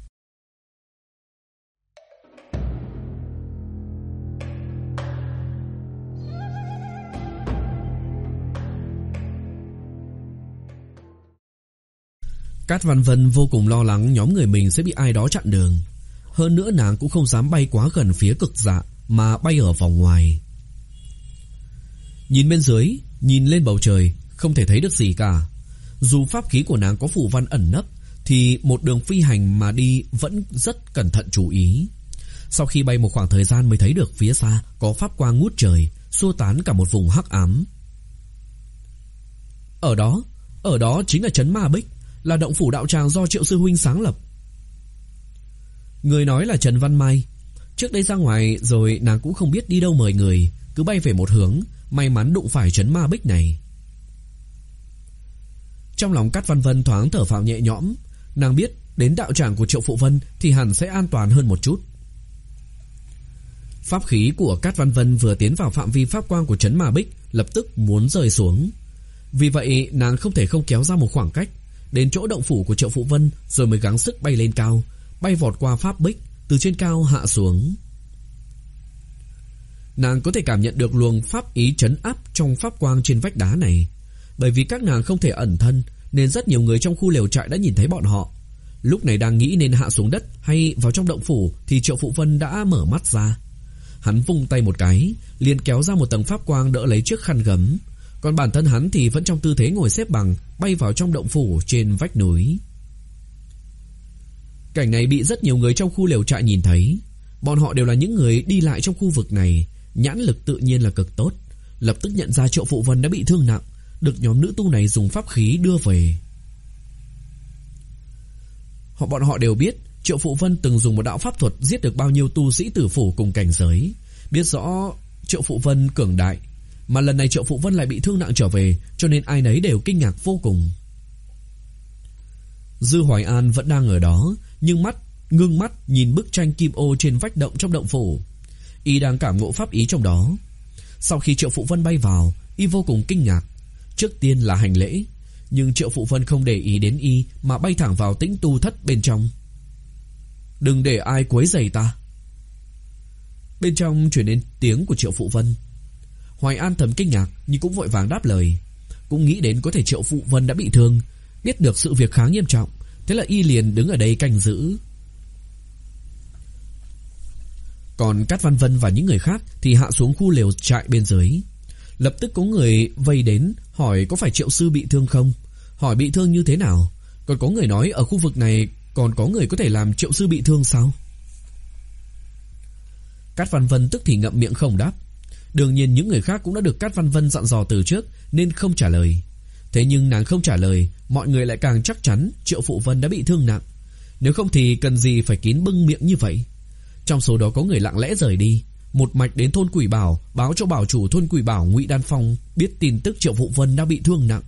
Cát Văn Vân vô cùng lo lắng nhóm người mình sẽ bị ai đó chặn đường. Hơn nữa nàng cũng không dám bay quá gần phía cực dạ, mà bay ở vòng ngoài. Nhìn bên dưới, nhìn lên bầu trời, không thể thấy được gì cả. Dù pháp khí của nàng có phù văn ẩn nấp, thì một đường phi hành mà đi vẫn rất cẩn thận chú ý. Sau khi bay một khoảng thời gian mới thấy được phía xa có pháp quang ngút trời, xua tán cả một vùng hắc ám. Ở đó, ở đó chính là trấn Ma Bích, là động phủ đạo tràng do Triệu sư huynh sáng lập. Người nói là Trần Văn Mai. Trước đây ra ngoài rồi nàng cũng không biết đi đâu mời người, cứ bay về một hướng, may mắn đụng phải trấn Ma Bích này. Trong lòng Cát Văn Vân thoáng thở phào nhẹ nhõm, nàng biết đến đạo tràng của Triệu Phụ Vân thì hẳn sẽ an toàn hơn một chút. Pháp khí của Cát Văn Vân vừa tiến vào phạm vi pháp quang của trấn Ma Bích, lập tức muốn rơi xuống. Vì vậy nàng không thể không kéo ra một khoảng cách, đến chỗ động phủ của Triệu Phụ Vân, rồi mới gắng sức bay lên cao, bay vọt qua pháp bích, từ trên cao hạ xuống. Nàng có thể cảm nhận được luồng pháp ý trấn áp trong pháp quang trên vách đá này. Bởi vì các nàng không thể ẩn thân, nên rất nhiều người trong khu lều trại đã nhìn thấy bọn họ. Lúc này đang nghĩ nên hạ xuống đất hay vào trong động phủ, thì Triệu Phụ Vân đã mở mắt ra. Hắn vung tay một cái, liền kéo ra một tầng pháp quang đỡ lấy chiếc khăn gấm. Còn bản thân hắn thì vẫn trong tư thế ngồi xếp bằng, bay vào trong động phủ trên vách núi. Cảnh này bị rất nhiều người trong khu lều trại nhìn thấy. Bọn họ đều là những người đi lại trong khu vực này, nhãn lực tự nhiên là cực tốt, lập tức nhận ra Triệu Phụ Vân đã bị thương nặng, được nhóm nữ tu này dùng pháp khí đưa về. Họ bọn họ đều biết Triệu Phụ Vân từng dùng một đạo pháp thuật giết được bao nhiêu tu sĩ tử phủ cùng cảnh giới, biết rõ Triệu Phụ Vân cường đại, mà lần này Triệu Phụ Vân lại bị thương nặng trở về, cho nên ai nấy đều kinh ngạc vô cùng. Dư Hoài An vẫn đang ở đó, nhưng mắt ngưng mắt nhìn bức tranh kim ô trên vách động trong động phủ. Y đang cảm ngộ pháp ý trong đó. Sau khi Triệu Phụ Vân bay vào, Y vô cùng kinh ngạc. Trước tiên là hành lễ, nhưng Triệu Phụ Vân không để ý đến Y, mà bay thẳng vào tĩnh tu thất bên trong. Đừng để ai quấy rầy ta. Bên trong truyền đến tiếng của Triệu Phụ Vân. Hoài An thầm kinh ngạc, nhưng cũng vội vàng đáp lời. Cũng nghĩ đến có thể Triệu Phụ Vân đã bị thương, biết được sự việc khá nghiêm trọng, thế là Y liền đứng ở đây canh giữ. Còn Cát Văn Vân và những người khác thì hạ xuống khu lều trại bên dưới. Lập tức có người vây đến hỏi có phải Triệu sư bị thương không, hỏi bị thương như thế nào. Còn có người nói ở khu vực này còn có người có thể làm Triệu sư bị thương sao. Cát Văn Vân tức thì ngậm miệng không đáp. Đương nhiên những người khác cũng đã được Cát Văn Vân dặn dò từ trước nên không trả lời. Thế nhưng nàng không trả lời, mọi người lại càng chắc chắn Triệu Phụ Vân đã bị thương nặng. Nếu không thì cần gì phải kín bưng miệng như vậy. Trong số đó có người lặng lẽ rời đi, một mạch đến thôn Quỷ Bảo, báo cho bảo chủ thôn Quỷ Bảo Ngụy Đan Phong biết tin tức Triệu Phụ Vân đã bị thương nặng.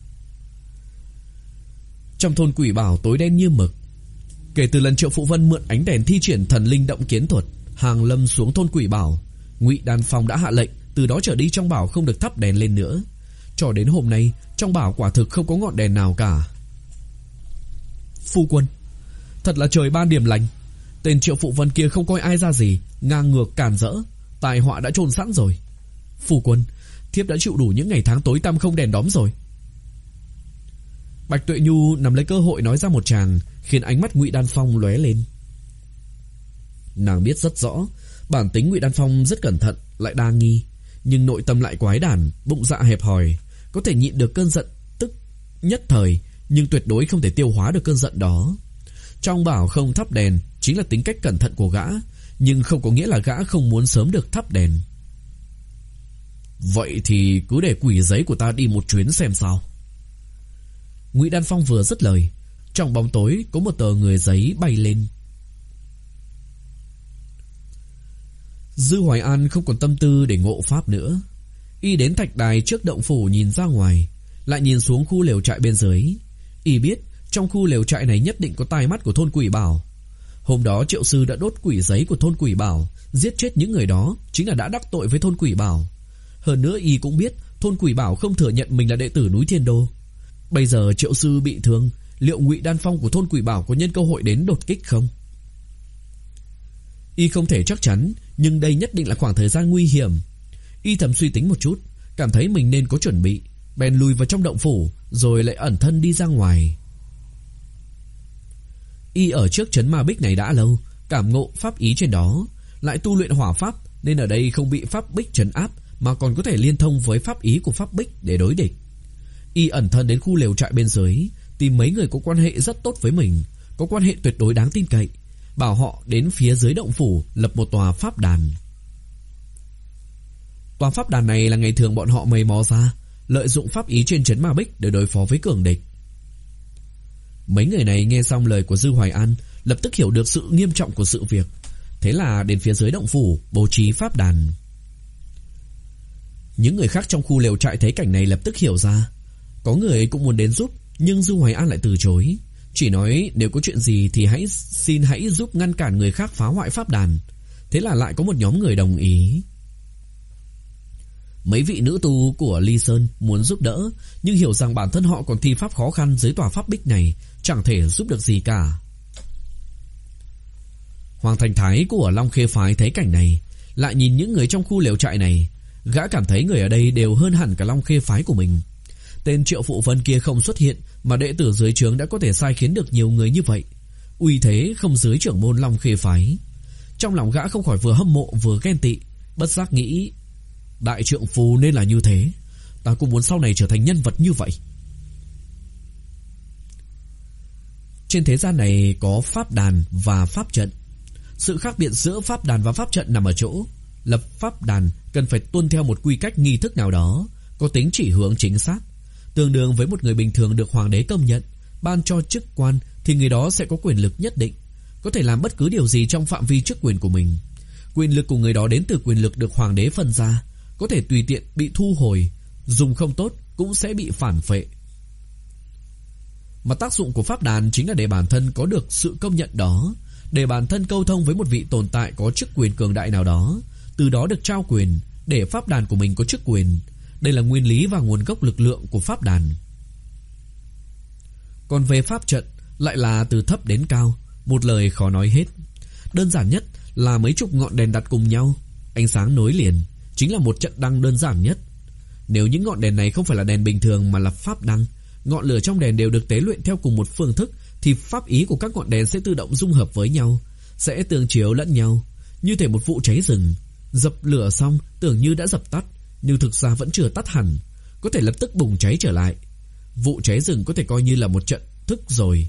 Trong thôn Quỷ Bảo tối đen như mực. Kể từ lần Triệu Phụ Vân mượn ánh đèn thi triển thần linh động kiến thuật hàng lâm xuống thôn Quỷ Bảo, Ngụy Đan Phong đã hạ lệnh từ đó trở đi trong bảo không được thắp đèn lên nữa. Cho đến hôm nay, trong bảo quả thực không có ngọn đèn nào cả. Phu quân, thật là trời ban điểm lành. Tên Triệu Phụ Vân kia không coi ai ra gì, ngang ngược càn rỡ, tai họa đã chôn sẵn rồi. Phu quân, thiếp đã chịu đủ những ngày tháng tối tăm không đèn đóm rồi. Bạch Tuệ Nhu nắm lấy cơ hội nói ra một tràng, khiến ánh mắt Ngụy Đan Phong lóe lên. Nàng biết rất rõ, bản tính Ngụy Đan Phong rất cẩn thận, lại đa nghi, nhưng nội tâm lại quái đản, bụng dạ hẹp hòi, có thể nhịn được cơn giận tức nhất thời, nhưng tuyệt đối không thể tiêu hóa được cơn giận đó. Trong bảo không thắp đèn chính là tính cách cẩn thận của gã, nhưng không có nghĩa là gã không muốn sớm được thắp đèn. Vậy thì cứ để quỷ giấy của ta đi một chuyến xem sao. Ngụy Đan Phong vừa dứt lời, trong bóng tối có một tờ người giấy bay lên. Dư Hoài An không còn tâm tư để ngộ pháp nữa. Y đến thạch đài trước động phủ nhìn ra ngoài, lại nhìn xuống khu lều trại bên dưới. Y biết trong khu lều trại này nhất định có tai mắt của thôn Quỷ Bảo. Hôm đó Triệu sư đã đốt quỷ giấy của thôn Quỷ Bảo, giết chết những người đó chính là đã đắc tội với thôn Quỷ Bảo. Hơn nữa Y cũng biết thôn Quỷ Bảo không thừa nhận mình là đệ tử núi Thiên Đô. Bây giờ Triệu sư bị thương, liệu Ngụy Đan Phong của thôn Quỷ Bảo có nhân cơ hội đến đột kích không? Y không thể chắc chắn, nhưng đây nhất định là khoảng thời gian nguy hiểm. Y thầm suy tính một chút, cảm thấy mình nên có chuẩn bị, bèn lùi vào trong động phủ, rồi lại ẩn thân đi ra ngoài. Y ở trước trấn Ma Bích này đã lâu, cảm ngộ pháp ý trên đó, lại tu luyện hỏa pháp, nên ở đây không bị pháp bích trấn áp, mà còn có thể liên thông với pháp ý của pháp bích để đối địch. Y ẩn thân đến khu lều trại bên dưới, tìm mấy người có quan hệ rất tốt với mình, có quan hệ tuyệt đối đáng tin cậy, bảo họ đến phía dưới động phủ lập một tòa pháp đàn. Tòa pháp đàn này là ngày thường bọn họ mày mò ra, lợi dụng pháp ý trên trấn Ma Bích để đối phó với cường địch. Mấy người này nghe xong lời của Dư Hoài An, lập tức hiểu được sự nghiêm trọng của sự việc, thế là đến phía dưới động phủ bố trí pháp đàn. Những người khác trong khu lều trại thấy cảnh này lập tức hiểu ra, có người cũng muốn đến giúp, nhưng Dư Hoài An lại từ chối, chỉ nói nếu có chuyện gì thì hãy xin hãy giúp ngăn cản người khác phá hoại pháp đàn. Thế là lại có một nhóm người đồng ý. Mấy vị nữ tu của Ly Sơn muốn giúp đỡ, nhưng hiểu rằng bản thân họ còn thi pháp khó khăn dưới tòa pháp bích này, chẳng thể giúp được gì cả. Hoàng Thành Thái của Long Khê Phái thấy cảnh này, lại nhìn những người trong khu lều trại này, gã cảm thấy người ở đây đều hơn hẳn cả Long Khê Phái của mình. Tên Triệu Phụ Vân kia không xuất hiện, mà đệ tử dưới trướng đã có thể sai khiến được nhiều người như vậy, uy thế không dưới trưởng môn Long Khê Phái. Trong lòng gã không khỏi vừa hâm mộ vừa ghen tị, bất giác nghĩ, đại trượng phu nên là như thế, ta cũng muốn sau này trở thành nhân vật như vậy. Trên thế gian này có pháp đàn và pháp trận. Sự khác biệt giữa pháp đàn và pháp trận nằm ở chỗ, lập pháp đàn cần phải tuân theo một quy cách nghi thức nào đó, có tính chỉ hướng chính xác, tương đương với một người bình thường được hoàng đế công nhận, ban cho chức quan, thì người đó sẽ có quyền lực nhất định, có thể làm bất cứ điều gì trong phạm vi chức quyền của mình. Quyền lực của người đó đến từ quyền lực được hoàng đế phân ra, có thể tùy tiện bị thu hồi, dùng không tốt cũng sẽ bị phản phệ. Mà tác dụng của pháp đàn chính là để bản thân có được sự công nhận đó, để bản thân câu thông với một vị tồn tại có chức quyền cường đại nào đó, từ đó được trao quyền, để pháp đàn của mình có chức quyền. Đây là nguyên lý và nguồn gốc lực lượng của pháp đàn. Còn về pháp trận lại là từ thấp đến cao, một lời khó nói hết. Đơn giản nhất là mấy chục ngọn đèn đặt cùng nhau, ánh sáng nối liền, chính là một trận đăng đơn giản nhất. Nếu những ngọn đèn này không phải là đèn bình thường mà là pháp đăng, ngọn lửa trong đèn đều được tế luyện theo cùng một phương thức, thì pháp ý của các ngọn đèn sẽ tự động dung hợp với nhau, sẽ tương chiếu lẫn nhau, như thể một vụ cháy rừng. Dập lửa xong tưởng như đã dập tắt, nhưng thực ra vẫn chưa tắt hẳn, có thể lập tức bùng cháy trở lại. Vụ cháy rừng có thể coi như là một trận thức rồi.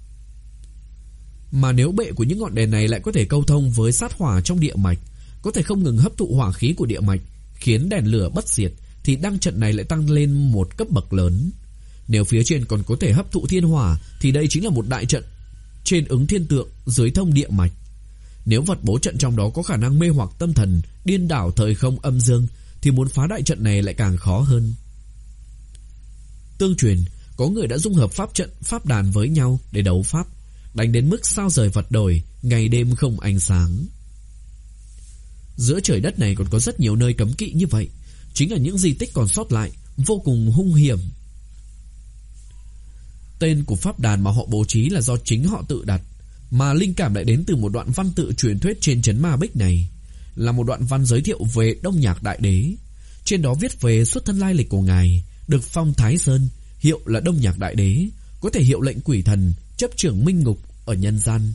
Mà nếu bệ của những ngọn đèn này lại có thể câu thông với sát hỏa trong địa mạch, có thể không ngừng hấp thụ hỏa khí của địa mạch, khiến đèn lửa bất diệt, thì đăng trận này lại tăng lên một cấp bậc lớn. Nếu phía trên còn có thể hấp thụ thiên hỏa, thì đây chính là một đại trận trên ứng thiên tượng, dưới thông địa mạch. Nếu vật bố trận trong đó có khả năng mê hoặc tâm thần, điên đảo thời không âm dương, thì muốn phá đại trận này lại càng khó hơn. Tương truyền, có người đã dung hợp pháp trận, pháp đàn với nhau để đấu pháp, đánh đến mức sao rời vật đổi, ngày đêm không ánh sáng. Giữa trời đất này còn có rất nhiều nơi cấm kỵ như vậy, chính là những di tích còn sót lại, vô cùng hung hiểm. Tên của pháp đàn mà họ bố trí là do chính họ tự đặt, mà linh cảm lại đến từ một đoạn văn tự truyền thuyết trên trấn Ma Bích này, là một đoạn văn giới thiệu về Đông Nhạc Đại Đế. Trên đó viết về xuất thân lai lịch của ngài, được phong Thái Sơn, hiệu là Đông Nhạc Đại Đế, có thể hiệu lệnh quỷ thần, chấp trưởng minh ngục ở nhân gian.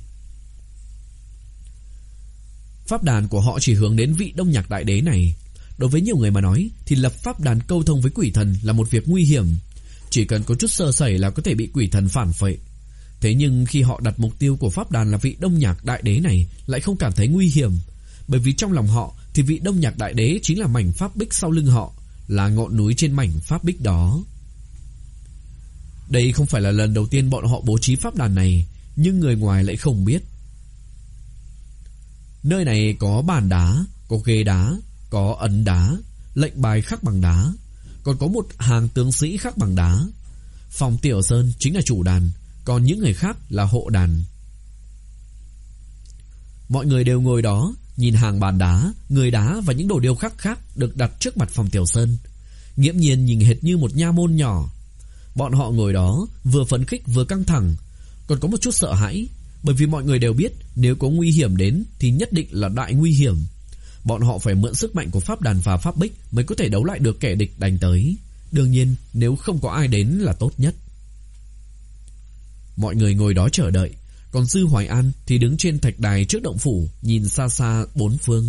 Pháp đàn của họ chỉ hướng đến vị Đông Nhạc Đại Đế này. Đối với nhiều người mà nói thì lập pháp đàn câu thông với quỷ thần là một việc nguy hiểm, chỉ cần có chút sơ sẩy là có thể bị quỷ thần phản phệ. Thế nhưng khi họ đặt mục tiêu của pháp đàn là vị Đông Nhạc Đại Đế này, lại không cảm thấy nguy hiểm, bởi vì trong lòng họ thì vị Đông Nhạc Đại Đế chính là mảnh pháp bích sau lưng họ, là ngọn núi trên mảnh pháp bích đó. Đây không phải là lần đầu tiên bọn họ bố trí pháp đàn này, nhưng người ngoài lại không biết. Nơi này có bàn đá, có ghế đá, có ấn đá, lệnh bài khắc bằng đá, còn có một hàng tướng sĩ khắc bằng đá. Phòng Tiểu Sơn chính là chủ đàn, còn những người khác là hộ đàn. Mọi người đều ngồi đó, nhìn hàng bàn đá, người đá và những đồ điêu khắc khác được đặt trước mặt Phòng Tiểu Sơn, nghiễm nhiên nhìn hệt như một nha môn nhỏ. Bọn họ ngồi đó vừa phấn khích vừa căng thẳng, còn có một chút sợ hãi, bởi vì mọi người đều biết nếu có nguy hiểm đến thì nhất định là đại nguy hiểm. Bọn họ phải mượn sức mạnh của pháp đàn và pháp bích mới có thể đấu lại được kẻ địch đánh tới. Đương nhiên nếu không có ai đến là tốt nhất. Mọi người ngồi đó chờ đợi, còn Dư Hoài An thì đứng trên thạch đài trước động phủ, nhìn xa xa bốn phương.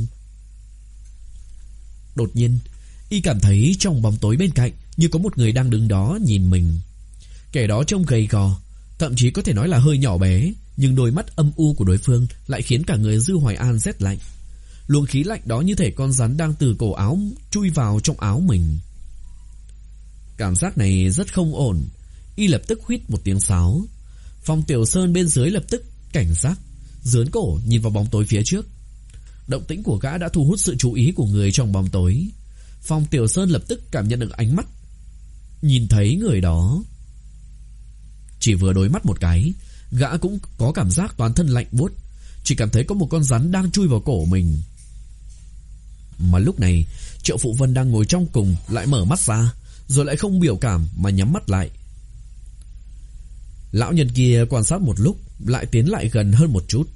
Đột nhiên y cảm thấy trong bóng tối bên cạnh như có một người đang đứng đó nhìn mình. Kẻ đó trông gầy gò, thậm chí có thể nói là hơi nhỏ bé, nhưng đôi mắt âm u của đối phương lại khiến cả người Dư Hoài An rét lạnh. Luồng khí lạnh đó như thể con rắn đang từ cổ áo chui vào trong áo mình. Cảm giác này rất không ổn. Y lập tức huýt một tiếng sáo. Phòng Tiểu Sơn bên dưới lập tức cảnh giác, giớn cổ nhìn vào bóng tối phía trước. Động tĩnh của gã đã thu hút sự chú ý của người trong bóng tối. Phòng Tiểu Sơn lập tức cảm nhận được ánh mắt, nhìn thấy người đó. Chỉ vừa đối mắt một cái, gã cũng có cảm giác toàn thân lạnh buốt, chỉ cảm thấy có một con rắn đang chui vào cổ mình. Mà lúc này Triệu Phụ Vân đang ngồi trong cùng lại mở mắt ra, rồi lại không biểu cảm mà nhắm mắt lại. Lão nhân kia quan sát một lúc, lại tiến lại gần hơn một chút.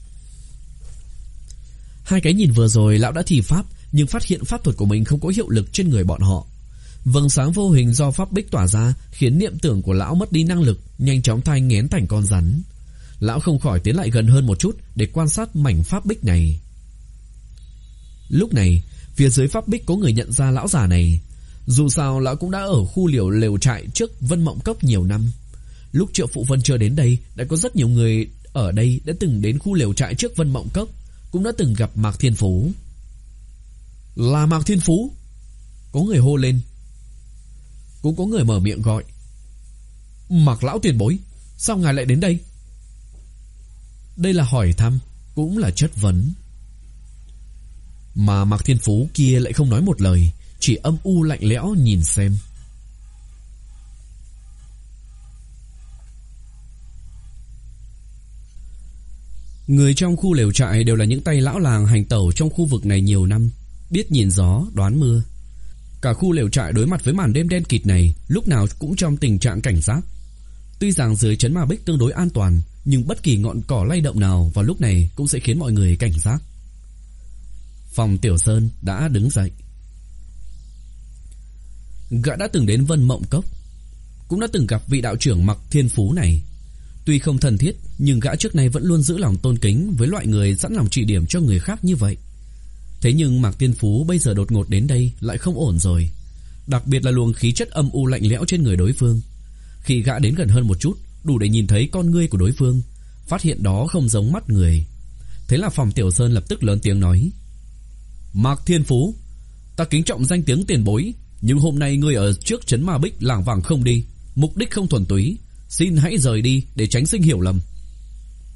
Hai cái nhìn vừa rồi lão đã thi pháp, nhưng phát hiện pháp thuật của mình không có hiệu lực trên người bọn họ. Vầng sáng vô hình do pháp bích tỏa ra khiến niệm tưởng của lão mất đi năng lực, nhanh chóng thai nghén thành con rắn. Lão không khỏi tiến lại gần hơn một chút để quan sát mảnh pháp bích này. Lúc này phía dưới pháp bích có người nhận ra lão già này. Dù sao lão cũng đã ở khu liều lều trại trước Vân Mộng Cốc nhiều năm. Lúc Triệu Phụ Vân chưa đến đây, đã có rất nhiều người ở đây đã từng đến khu lều trại trước Vân Mộng Cốc, cũng đã từng gặp Mạc Thiên Phú. Là Mạc Thiên Phú? Có người hô lên. Cũng có người mở miệng gọi. Mạc lão tiền bối, sao ngài lại đến đây? Đây là hỏi thăm, cũng là chất vấn. Mà Mạc Thiên Phú kia lại không nói một lời, chỉ âm u lạnh lẽo nhìn xem. Người trong khu lều trại đều là những tay lão làng hành tẩu trong khu vực này nhiều năm, biết nhìn gió, đoán mưa. Cả khu lều trại đối mặt với màn đêm đen kịt này lúc nào cũng trong tình trạng cảnh giác. Tuy rằng dưới trấn Ma Bích tương đối an toàn, nhưng bất kỳ ngọn cỏ lay động nào vào lúc này cũng sẽ khiến mọi người cảnh giác. Phòng Tiểu Sơn đã đứng dậy. Gã đã từng đến Vân Mộng Cốc, cũng đã từng gặp vị đạo trưởng Mạc Thiên Phú này. Tuy không thân thiết, nhưng gã trước nay vẫn luôn giữ lòng tôn kính với loại người sẵn lòng trị điểm cho người khác như vậy. Thế nhưng Mạc Thiên Phú bây giờ đột ngột đến đây lại không ổn rồi. Đặc biệt là luồng khí chất âm u lạnh lẽo trên người đối phương. Khi gã đến gần hơn một chút, đủ để nhìn thấy con ngươi của đối phương, phát hiện đó không giống mắt người. Thế là Phòng Tiểu Sơn lập tức lớn tiếng nói: Mạc Thiên Phú, ta kính trọng danh tiếng tiền bối, nhưng hôm nay ngươi ở trước trấn Ma Bích lảng vảng không đi, mục đích không thuần túy, xin hãy rời đi để tránh sinh hiểu lầm.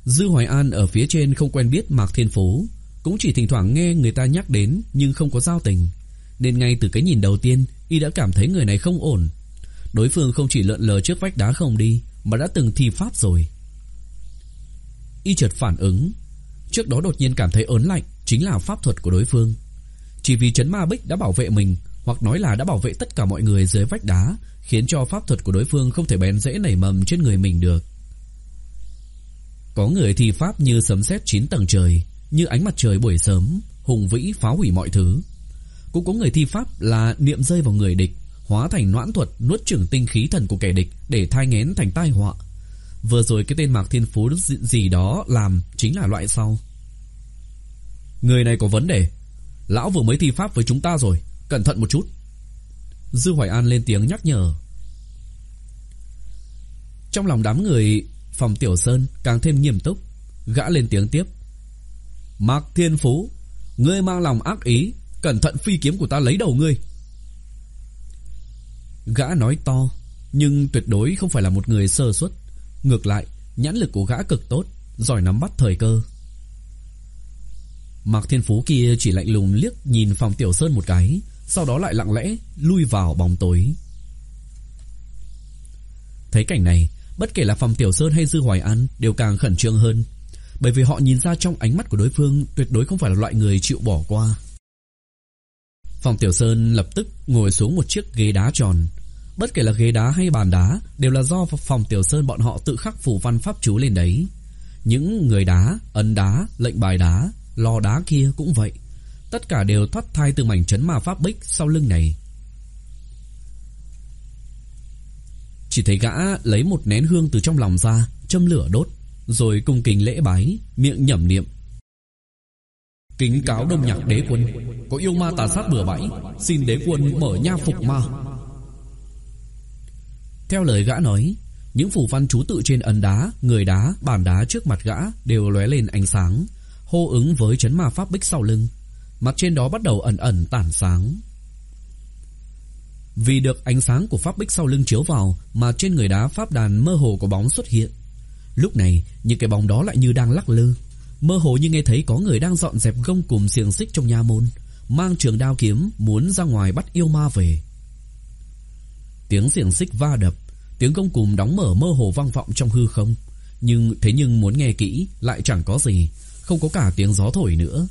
Dư Hoài An ở phía trên không quen biết Mạc Thiên Phú, cũng chỉ thỉnh thoảng nghe người ta nhắc đến nhưng không có giao tình, nên ngay từ cái nhìn đầu tiên y đã cảm thấy người này không ổn. Đối phương không chỉ lượn lờ trước vách đá không đi, mà đã từng thi pháp rồi. Y chợt phản ứng, trước đó đột nhiên cảm thấy ớn lạnh chính là pháp thuật của đối phương. Chỉ vì trấn ma bích đã bảo vệ mình, hoặc nói là đã bảo vệ tất cả mọi người dưới vách đá, khiến cho pháp thuật của đối phương không thể bén rễ nảy mầm trên người mình được. Có người thi pháp như sấm sét chín tầng trời, như ánh mặt trời buổi sớm, hùng vĩ phá hủy mọi thứ. Cũng có người thi pháp là niệm rơi vào người địch, hóa thành noãn thuật nuốt chửng tinh khí thần của kẻ địch để thai nghén thành tai họa. Vừa rồi cái tên Mạc Thiên Phú gì đó làm chính là loại sau. Người này có vấn đề. Lão vừa mới thi pháp với chúng ta rồi, cẩn thận một chút. Dư Hoài An lên tiếng nhắc nhở. Trong lòng đám người phòng Tiểu Sơn càng thêm nghiêm túc. Gã lên tiếng tiếp. Mạc Thiên Phú, ngươi mang lòng ác ý, cẩn thận phi kiếm của ta lấy đầu ngươi. Gã nói to, nhưng tuyệt đối không phải là một người sơ suất. Ngược lại, nhãn lực của gã cực tốt, giỏi nắm bắt thời cơ. Mạc Thiên Phú kia chỉ lạnh lùng liếc nhìn phòng Tiểu Sơn một cái, sau đó lại lặng lẽ lui vào bóng tối. Thấy cảnh này, bất kể là phòng Tiểu Sơn hay Dư Hoài An đều càng khẩn trương hơn, bởi vì họ nhìn ra trong ánh mắt của đối phương tuyệt đối không phải là loại người chịu bỏ qua. Phòng Tiểu Sơn lập tức ngồi xuống một chiếc ghế đá tròn. Bất kể là ghế đá hay bàn đá đều là do phòng Tiểu Sơn bọn họ tự khắc phù văn pháp chú lên đấy. Những người đá, ấn đá, lệnh bài đá, lò đá kia cũng vậy, tất cả đều thoát thai từ mảnh trấn ma pháp bích sau lưng này. Chỉ thấy gã lấy một nén hương từ trong lòng ra, châm lửa đốt, rồi cung kính lễ bái, miệng nhẩm niệm. Kính cáo Đông Nhạc đế quân, có yêu ma tà sát bừa bãi, xin đế quân mở nha phục ma. Theo lời gã nói, những phù văn chú tự trên ấn đá, người đá, bàn đá trước mặt gã đều lóe lên ánh sáng, hô ứng với trấn ma pháp bích sau lưng. Mặt trên đó bắt đầu ẩn ẩn tản sáng. Vì được ánh sáng của pháp bích sau lưng chiếu vào mà trên người đá pháp đàn mơ hồ có bóng xuất hiện. Lúc này những cái bóng đó lại như đang lắc lư, mơ hồ như nghe thấy có người đang dọn dẹp gông cùm xiềng xích trong nha môn, mang trường đao kiếm muốn ra ngoài bắt yêu ma về. Tiếng xiềng xích va đập, tiếng gông cùm đóng mở mơ hồ vang vọng trong hư không, nhưng thế nhưng muốn nghe kỹ lại chẳng có gì, không có cả tiếng gió thổi nữa.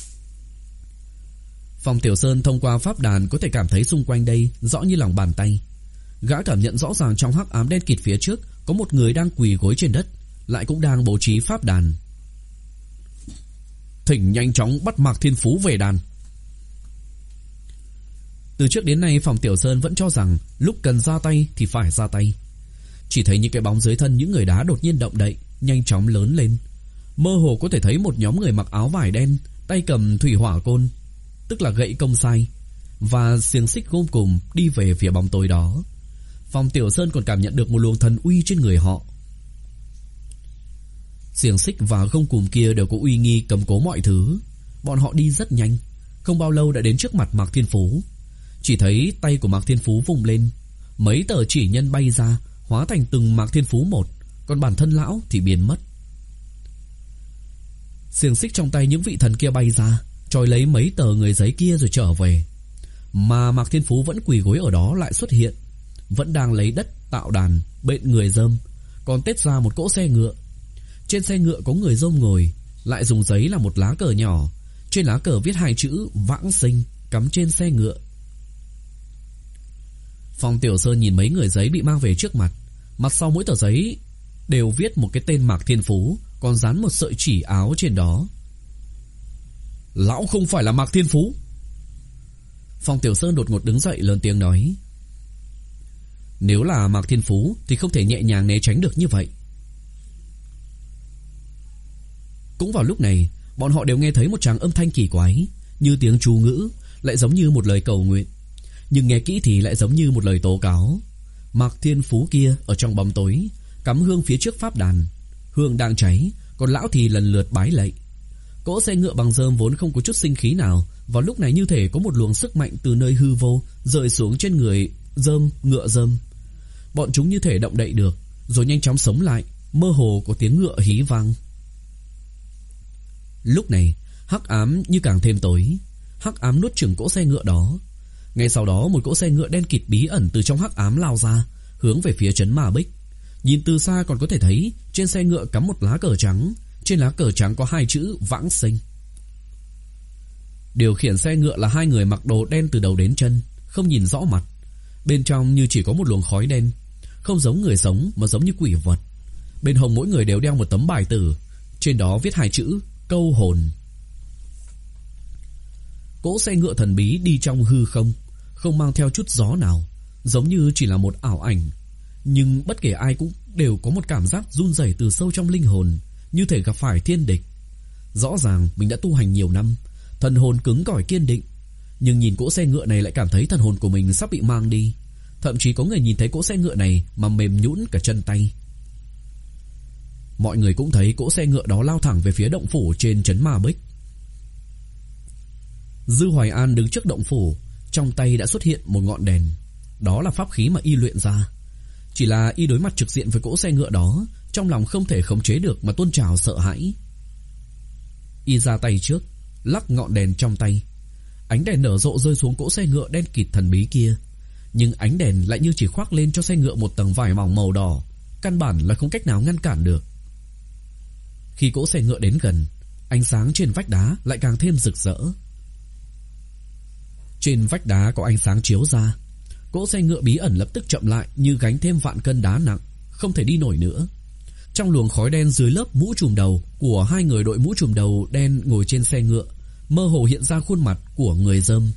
Phòng Tiểu Sơn thông qua pháp đàn có thể cảm thấy xung quanh đây rõ như lòng bàn tay. Gã cảm nhận rõ ràng trong hắc ám đen kịt phía trước có một người đang quỳ gối trên đất, lại cũng đang bố trí pháp đàn. Thỉnh nhanh chóng bắt Mạc Thiên Phú về đàn. Từ trước đến nay phòng Tiểu Sơn vẫn cho rằng lúc cần ra tay thì phải ra tay. Chỉ thấy những cái bóng dưới thân những người đá đột nhiên động đậy, nhanh chóng lớn lên. Mơ hồ có thể thấy một nhóm người mặc áo vải đen, tay cầm thủy hỏa côn, tức là gậy công sai, và xiềng xích gông cùm đi về phía bóng tối đó. Phòng Tiểu Sơn còn cảm nhận được một luồng thần uy trên người họ. Xiềng xích và gông cùm kia đều có uy nghi cầm cố mọi thứ. Bọn họ đi rất nhanh, không bao lâu đã đến trước mặt Mạc Thiên Phú. Chỉ thấy tay của Mạc Thiên Phú vùng lên, mấy tờ chỉ nhân bay ra, hóa thành từng Mạc Thiên Phú một, còn bản thân lão thì biến mất. Xiềng xích trong tay những vị thần kia bay ra, trói lấy mấy tờ người giấy kia rồi trở về. Mà Mạc Thiên Phú vẫn quỳ gối ở đó lại xuất hiện, vẫn đang lấy đất tạo đàn, bện người dơm, còn tết ra một cỗ xe ngựa. Trên xe ngựa có người dơm ngồi, lại dùng giấy là một lá cờ nhỏ, trên lá cờ viết hai chữ vãng sinh cắm trên xe ngựa. Phong Tiểu Sơn nhìn mấy người giấy bị mang về trước mặt, mặt sau mỗi tờ giấy đều viết một cái tên Mạc Thiên Phú, còn dán một sợi chỉ áo trên đó. Lão không phải là Mạc Thiên Phú. Phong Tiểu Sơn đột ngột đứng dậy lớn tiếng nói. Nếu là Mạc Thiên Phú thì không thể nhẹ nhàng né tránh được như vậy. Cũng vào lúc này, bọn họ đều nghe thấy một tràng âm thanh kỳ quái, như tiếng chú ngữ, lại giống như một lời cầu nguyện, nhưng nghe kỹ thì lại giống như một lời tố cáo. Mạc Thiên Phú kia ở trong bóng tối, cắm hương phía trước pháp đàn, hương đang cháy, còn lão thì lần lượt bái lạy. Cỗ xe ngựa bằng rơm vốn không có chút sinh khí nào, vào lúc này như thể có một luồng sức mạnh từ nơi hư vô rơi xuống trên người rơm, ngựa rơm. Bọn chúng như thể động đậy được, rồi nhanh chóng sống lại, mơ hồ có tiếng ngựa hí vang. Lúc này hắc ám như càng thêm tối. Hắc ám nuốt chửng cỗ xe ngựa đó. Ngay sau đó một cỗ xe ngựa đen kịt bí ẩn từ trong hắc ám lao ra, hướng về phía trấn Ma Bích. Nhìn từ xa còn có thể thấy trên xe ngựa cắm một lá cờ trắng. Trên lá cờ trắng có hai chữ Vãng Sinh. Điều khiển xe ngựa là hai người mặc đồ đen từ đầu đến chân, không nhìn rõ mặt. Bên trong như chỉ có một luồng khói đen, không giống người sống mà giống như quỷ vật. Bên hông mỗi người đều đeo một tấm bài tử, trên đó viết hai chữ câu hồn. Cỗ xe ngựa thần bí đi trong hư không, không mang theo chút gió nào, giống như chỉ là một ảo ảnh. Nhưng bất kể ai cũng đều có một cảm giác run rẩy từ sâu trong linh hồn, như thể gặp phải thiên địch. Rõ ràng mình đã tu hành nhiều năm, thần hồn cứng cỏi kiên định, nhưng nhìn cỗ xe ngựa này lại cảm thấy thần hồn của mình sắp bị mang đi. Thậm chí có người nhìn thấy cỗ xe ngựa này mà mềm nhũn cả chân tay. Mọi người cũng thấy cỗ xe ngựa đó lao thẳng về phía động phủ trên trấn Ma Bích. Dư Hoài An đứng trước động phủ, trong tay đã xuất hiện một ngọn đèn. Đó là pháp khí mà y luyện ra. Chỉ là y đối mặt trực diện với cỗ xe ngựa đó, trong lòng không thể khống chế được mà tuôn trào sợ hãi. Y ra tay trước, lắc ngọn đèn trong tay. Ánh đèn nở rộ rơi xuống cỗ xe ngựa đen kịt thần bí kia. Nhưng ánh đèn lại như chỉ khoác lên cho xe ngựa một tầng vải mỏng màu đỏ, căn bản là không cách nào ngăn cản được. Khi cỗ xe ngựa đến gần, ánh sáng trên vách đá lại càng thêm rực rỡ. Trên vách đá có ánh sáng chiếu ra, cỗ xe ngựa bí ẩn lập tức chậm lại như gánh thêm vạn cân đá nặng, không thể đi nổi nữa. Trong luồng khói đen dưới lớp mũ trùm đầu của hai người đội mũ trùm đầu đen ngồi trên xe ngựa, mơ hồ hiện ra khuôn mặt của người dâm.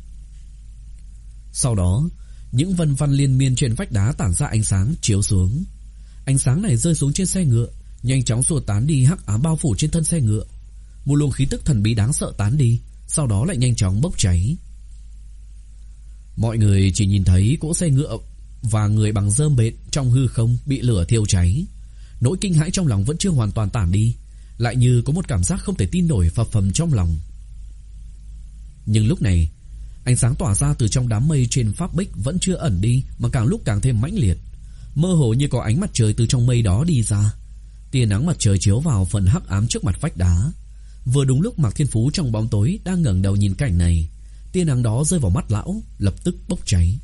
Sau đó, những vân văn liên miên trên vách đá tản ra ánh sáng chiếu xuống. Ánh sáng này rơi xuống trên xe ngựa, nhanh chóng xua tán đi hắc ám bao phủ trên thân xe ngựa. Một luồng khí tức thần bí đáng sợ tán đi, sau đó lại nhanh chóng bốc cháy. Mọi người chỉ nhìn thấy cỗ xe ngựa và người bằng rơm bệt trong hư không bị lửa thiêu cháy. Nỗi kinh hãi trong lòng vẫn chưa hoàn toàn tản đi, lại như có một cảm giác không thể tin nổi phập phồng trong lòng. Nhưng lúc này, ánh sáng tỏa ra từ trong đám mây trên pháp bích vẫn chưa ẩn đi, mà càng lúc càng thêm mãnh liệt. Mơ hồ như có ánh mặt trời từ trong mây đó đi ra. Tia nắng mặt trời chiếu vào phần hắc ám trước mặt vách đá. Vừa đúng lúc Mạc Thiên Phú trong bóng tối đang ngẩng đầu nhìn cảnh này, tia nắng đó rơi vào mắt lão, lập tức bốc cháy.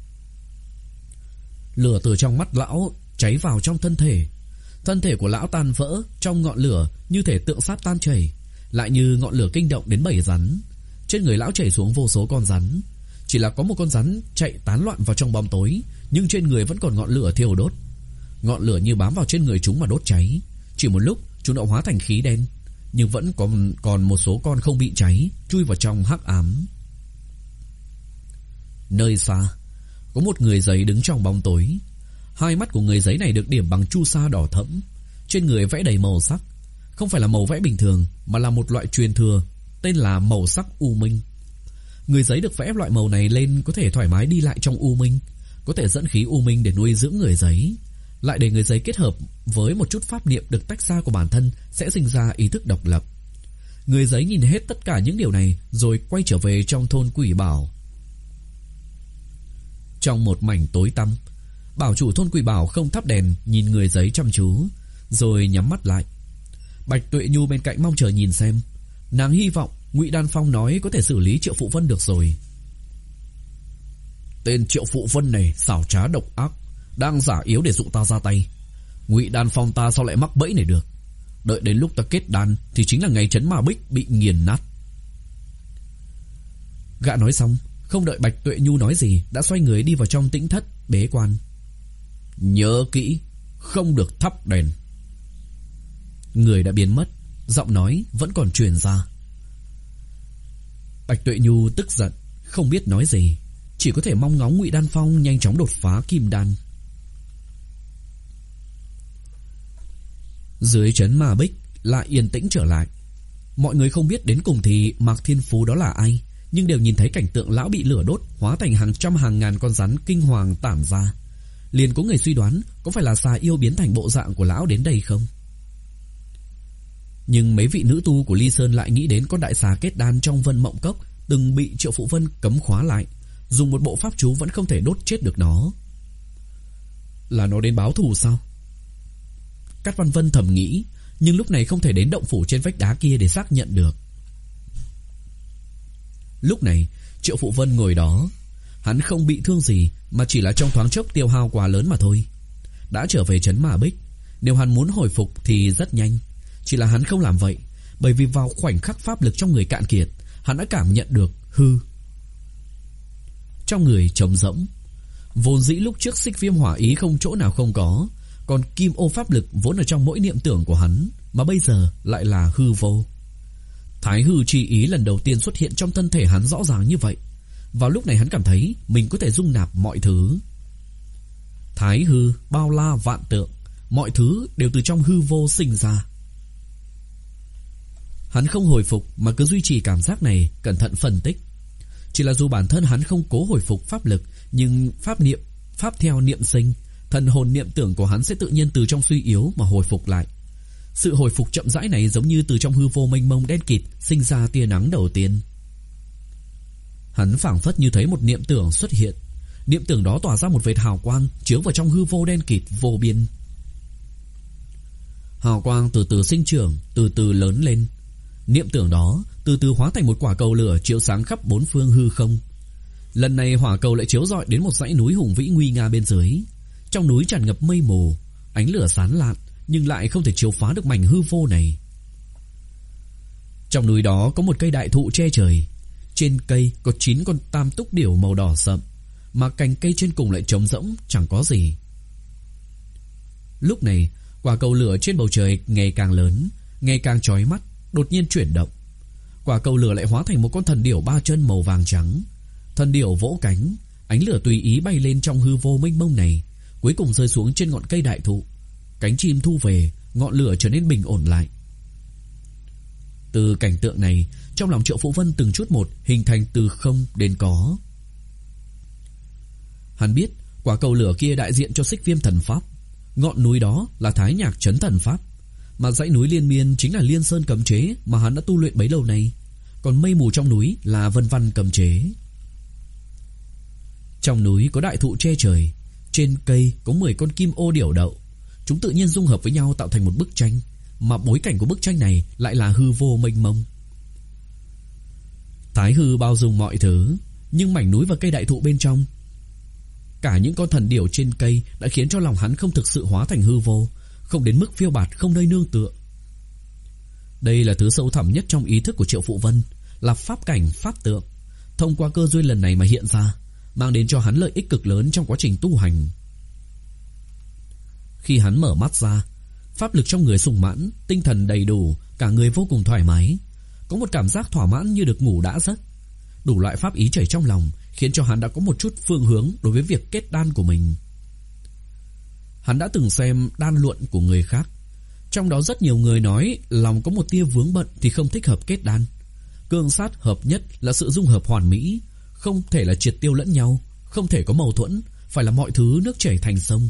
Lửa từ trong mắt lão cháy vào trong thân thể. Thân thể của lão tan vỡ trong ngọn lửa như thể tượng sáp tan chảy, lại như ngọn lửa kinh động đến bầy rắn. Trên người lão chảy xuống vô số con rắn. Chỉ là có một con rắn chạy tán loạn vào trong bóng tối, nhưng trên người vẫn còn ngọn lửa thiêu đốt. Ngọn lửa như bám vào trên người chúng mà đốt cháy. Chỉ một lúc chúng đã hóa thành khí đen, nhưng vẫn còn còn một số con không bị cháy, chui vào trong hắc ám. Nơi xa, có một người giấy đứng trong bóng tối. Hai mắt của người giấy này được điểm bằng chu sa đỏ thẫm, trên người vẽ đầy màu sắc. Không phải là màu vẽ bình thường, mà là một loại truyền thừa, tên là màu sắc u minh. Người giấy được vẽ loại màu này lên có thể thoải mái đi lại trong u minh, có thể dẫn khí u minh để nuôi dưỡng người giấy, lại để người giấy kết hợp với một chút pháp niệm được tách ra của bản thân sẽ sinh ra ý thức độc lập. Người giấy nhìn hết tất cả những điều này rồi quay trở về trong thôn Quỷ Bảo. Trong một mảnh tối tăm, bảo chủ thôn Quỷ Bảo không thắp đèn, nhìn người giấy chăm chú, rồi nhắm mắt lại. Bạch Tuệ Nhu bên cạnh mong chờ nhìn xem. Nàng hy vọng Ngụy Đan Phong nói có thể xử lý Triệu Phụ Vân được rồi. Tên Triệu Phụ Vân này xảo trá độc ác, đang giả yếu để dụ ta ra tay. Ngụy Đan Phong ta sao lại mắc bẫy này được? Đợi đến lúc ta kết đan thì chính là ngày trấn Ma Bích bị nghiền nát. Gã nói xong, không đợi Bạch Tuệ Nhu nói gì, đã xoay người đi vào trong tĩnh thất bế quan. Nhớ kỹ, không được thắp đèn. Người đã biến mất, giọng nói vẫn còn truyền ra. Bạch Tuệ Nhu tức giận, không biết nói gì, chỉ có thể mong ngóng Ngụy Đan Phong nhanh chóng đột phá kim đan. Dưới trấn Ma Bích lại yên tĩnh trở lại. Mọi người không biết đến cùng thì Mạc Thiên Phú đó là ai, nhưng đều nhìn thấy cảnh tượng lão bị lửa đốt, hóa thành hàng trăm hàng ngàn con rắn kinh hoàng tản ra. Liền có người suy đoán có phải là xà yêu biến thành bộ dạng của lão đến đây không. Nhưng mấy vị nữ tu của Ly Sơn lại nghĩ đến con đại xà kết đan trong Vân Mộng Cốc từng bị Triệu Phụ Vân cấm khóa lại, dùng một bộ pháp chú vẫn không thể đốt chết được nó. Là nó đến báo thù sao? Cát Văn Vân thầm nghĩ, nhưng lúc này không thể đến động phủ trên vách đá kia để xác nhận được. Lúc này Triệu Phụ Vân ngồi đó, hắn không bị thương gì, mà chỉ là trong thoáng chốc tiêu hao quá lớn mà thôi. Đã trở về trấn Ma Bích, nếu hắn muốn hồi phục thì rất nhanh. Chỉ là hắn không làm vậy, bởi vì vào khoảnh khắc pháp lực trong người cạn kiệt, hắn đã cảm nhận được hư. Trong người trống rỗng. Vốn dĩ lúc trước xích viêm hỏa ý không chỗ nào không có, còn kim ô pháp lực vốn ở trong mỗi niệm tưởng của hắn, mà bây giờ lại là hư vô. Thái hư chi ý lần đầu tiên xuất hiện trong thân thể hắn rõ ràng như vậy. Vào lúc này hắn cảm thấy mình có thể dung nạp mọi thứ. Thái hư bao la vạn tượng, mọi thứ đều từ trong hư vô sinh ra. Hắn không hồi phục mà cứ duy trì cảm giác này, cẩn thận phân tích. Chỉ là dù bản thân hắn không cố hồi phục pháp lực, nhưng pháp niệm, pháp theo niệm sinh, thần hồn niệm tưởng của hắn sẽ tự nhiên từ trong suy yếu mà hồi phục lại. Sự hồi phục chậm rãi này giống như từ trong hư vô mênh mông đen kịt sinh ra tia nắng đầu tiên. Hắn phảng phất như thấy một niệm tưởng xuất hiện. Niệm tưởng đó tỏa ra một vệt hào quang chiếu vào trong hư vô đen kịt vô biên. Hào quang từ từ sinh trưởng, từ từ lớn lên. Niệm tưởng đó từ từ hóa thành một quả cầu lửa chiếu sáng khắp bốn phương hư không. Lần này hỏa cầu lại chiếu rọi đến một dãy núi hùng vĩ nguy nga bên dưới. Trong núi tràn ngập mây mù, ánh lửa sáng lạn nhưng lại không thể chiếu phá được mảnh hư vô này. Trong núi đó có một cây đại thụ che trời. Trên cây có chín con tam túc điểu màu đỏ sậm, mà cành cây trên cùng lại trống rỗng, chẳng có gì. Lúc này, quả cầu lửa trên bầu trời ngày càng lớn, ngày càng chói mắt, đột nhiên chuyển động. Quả cầu lửa lại hóa thành một con thần điểu ba chân màu vàng trắng. Thần điểu vỗ cánh, ánh lửa tùy ý bay lên trong hư vô mênh mông này, cuối cùng rơi xuống trên ngọn cây đại thụ. Cánh chim thu về, ngọn lửa trở nên bình ổn lại. Từ cảnh tượng này, trong lòng Triệu Phụ Vân từng chút một hình thành từ không đến có. Hắn biết quả cầu lửa kia đại diện cho xích viêm thần pháp, ngọn núi đó là Thái Nhạc trấn thần pháp, mà dãy núi liên miên chính là Liên Sơn cấm chế mà hắn đã tu luyện bấy lâu nay, còn mây mù trong núi là vân văn cấm chế. Trong núi có đại thụ che trời, trên cây có mười con kim ô điểu đậu. Chúng tự nhiên dung hợp với nhau tạo thành một bức tranh, mà bối cảnh của bức tranh này lại là hư vô mênh mông. Thái hư bao dung mọi thứ, nhưng mảnh núi và cây đại thụ bên trong, cả những con thần điểu trên cây đã khiến cho lòng hắn không thực sự hóa thành hư vô, không đến mức phiêu bạt không nơi nương tựa. Đây là thứ sâu thẳm nhất trong ý thức của Triệu Phụ Vân, là pháp cảnh pháp tượng, thông qua cơ duyên lần này mà hiện ra, mang đến cho hắn lợi ích cực lớn trong quá trình tu hành. Khi hắn mở mắt ra, pháp lực trong người sung mãn, tinh thần đầy đủ, cả người vô cùng thoải mái, có một cảm giác thỏa mãn như được ngủ đã giấc. Đủ loại pháp ý chảy trong lòng khiến cho hắn đã có một chút phương hướng đối với việc kết đan của mình. Hắn đã từng xem đan luận của người khác, trong đó rất nhiều người nói lòng có một tia vướng bận thì không thích hợp kết đan. Cương sát hợp nhất là sự dung hợp hoàn mỹ, không thể là triệt tiêu lẫn nhau, không thể có mâu thuẫn, phải là mọi thứ nước chảy thành sông.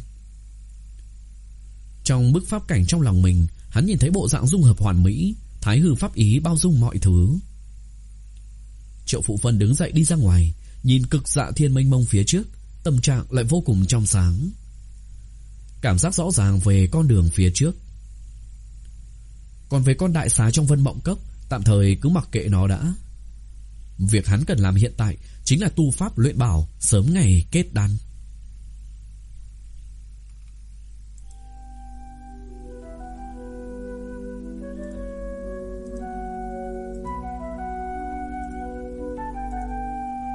Trong bức pháp cảnh trong lòng mình, hắn nhìn thấy bộ dạng dung hợp hoàn mỹ, thái hư pháp ý bao dung mọi thứ. Triệu Phụ Vân đứng dậy đi ra ngoài, nhìn cực dạ thiên mênh mông phía trước, tâm trạng lại vô cùng trong sáng. Cảm giác rõ ràng về con đường phía trước. Còn về con đại xá trong Vân Mộng Cốc, tạm thời cứ mặc kệ nó đã. Việc hắn cần làm hiện tại chính là tu pháp luyện bảo, sớm ngày kết đan.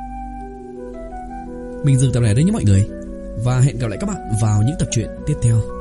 Mình dừng tập này đấy nhé mọi người, và hẹn gặp lại các bạn vào những tập truyện tiếp theo.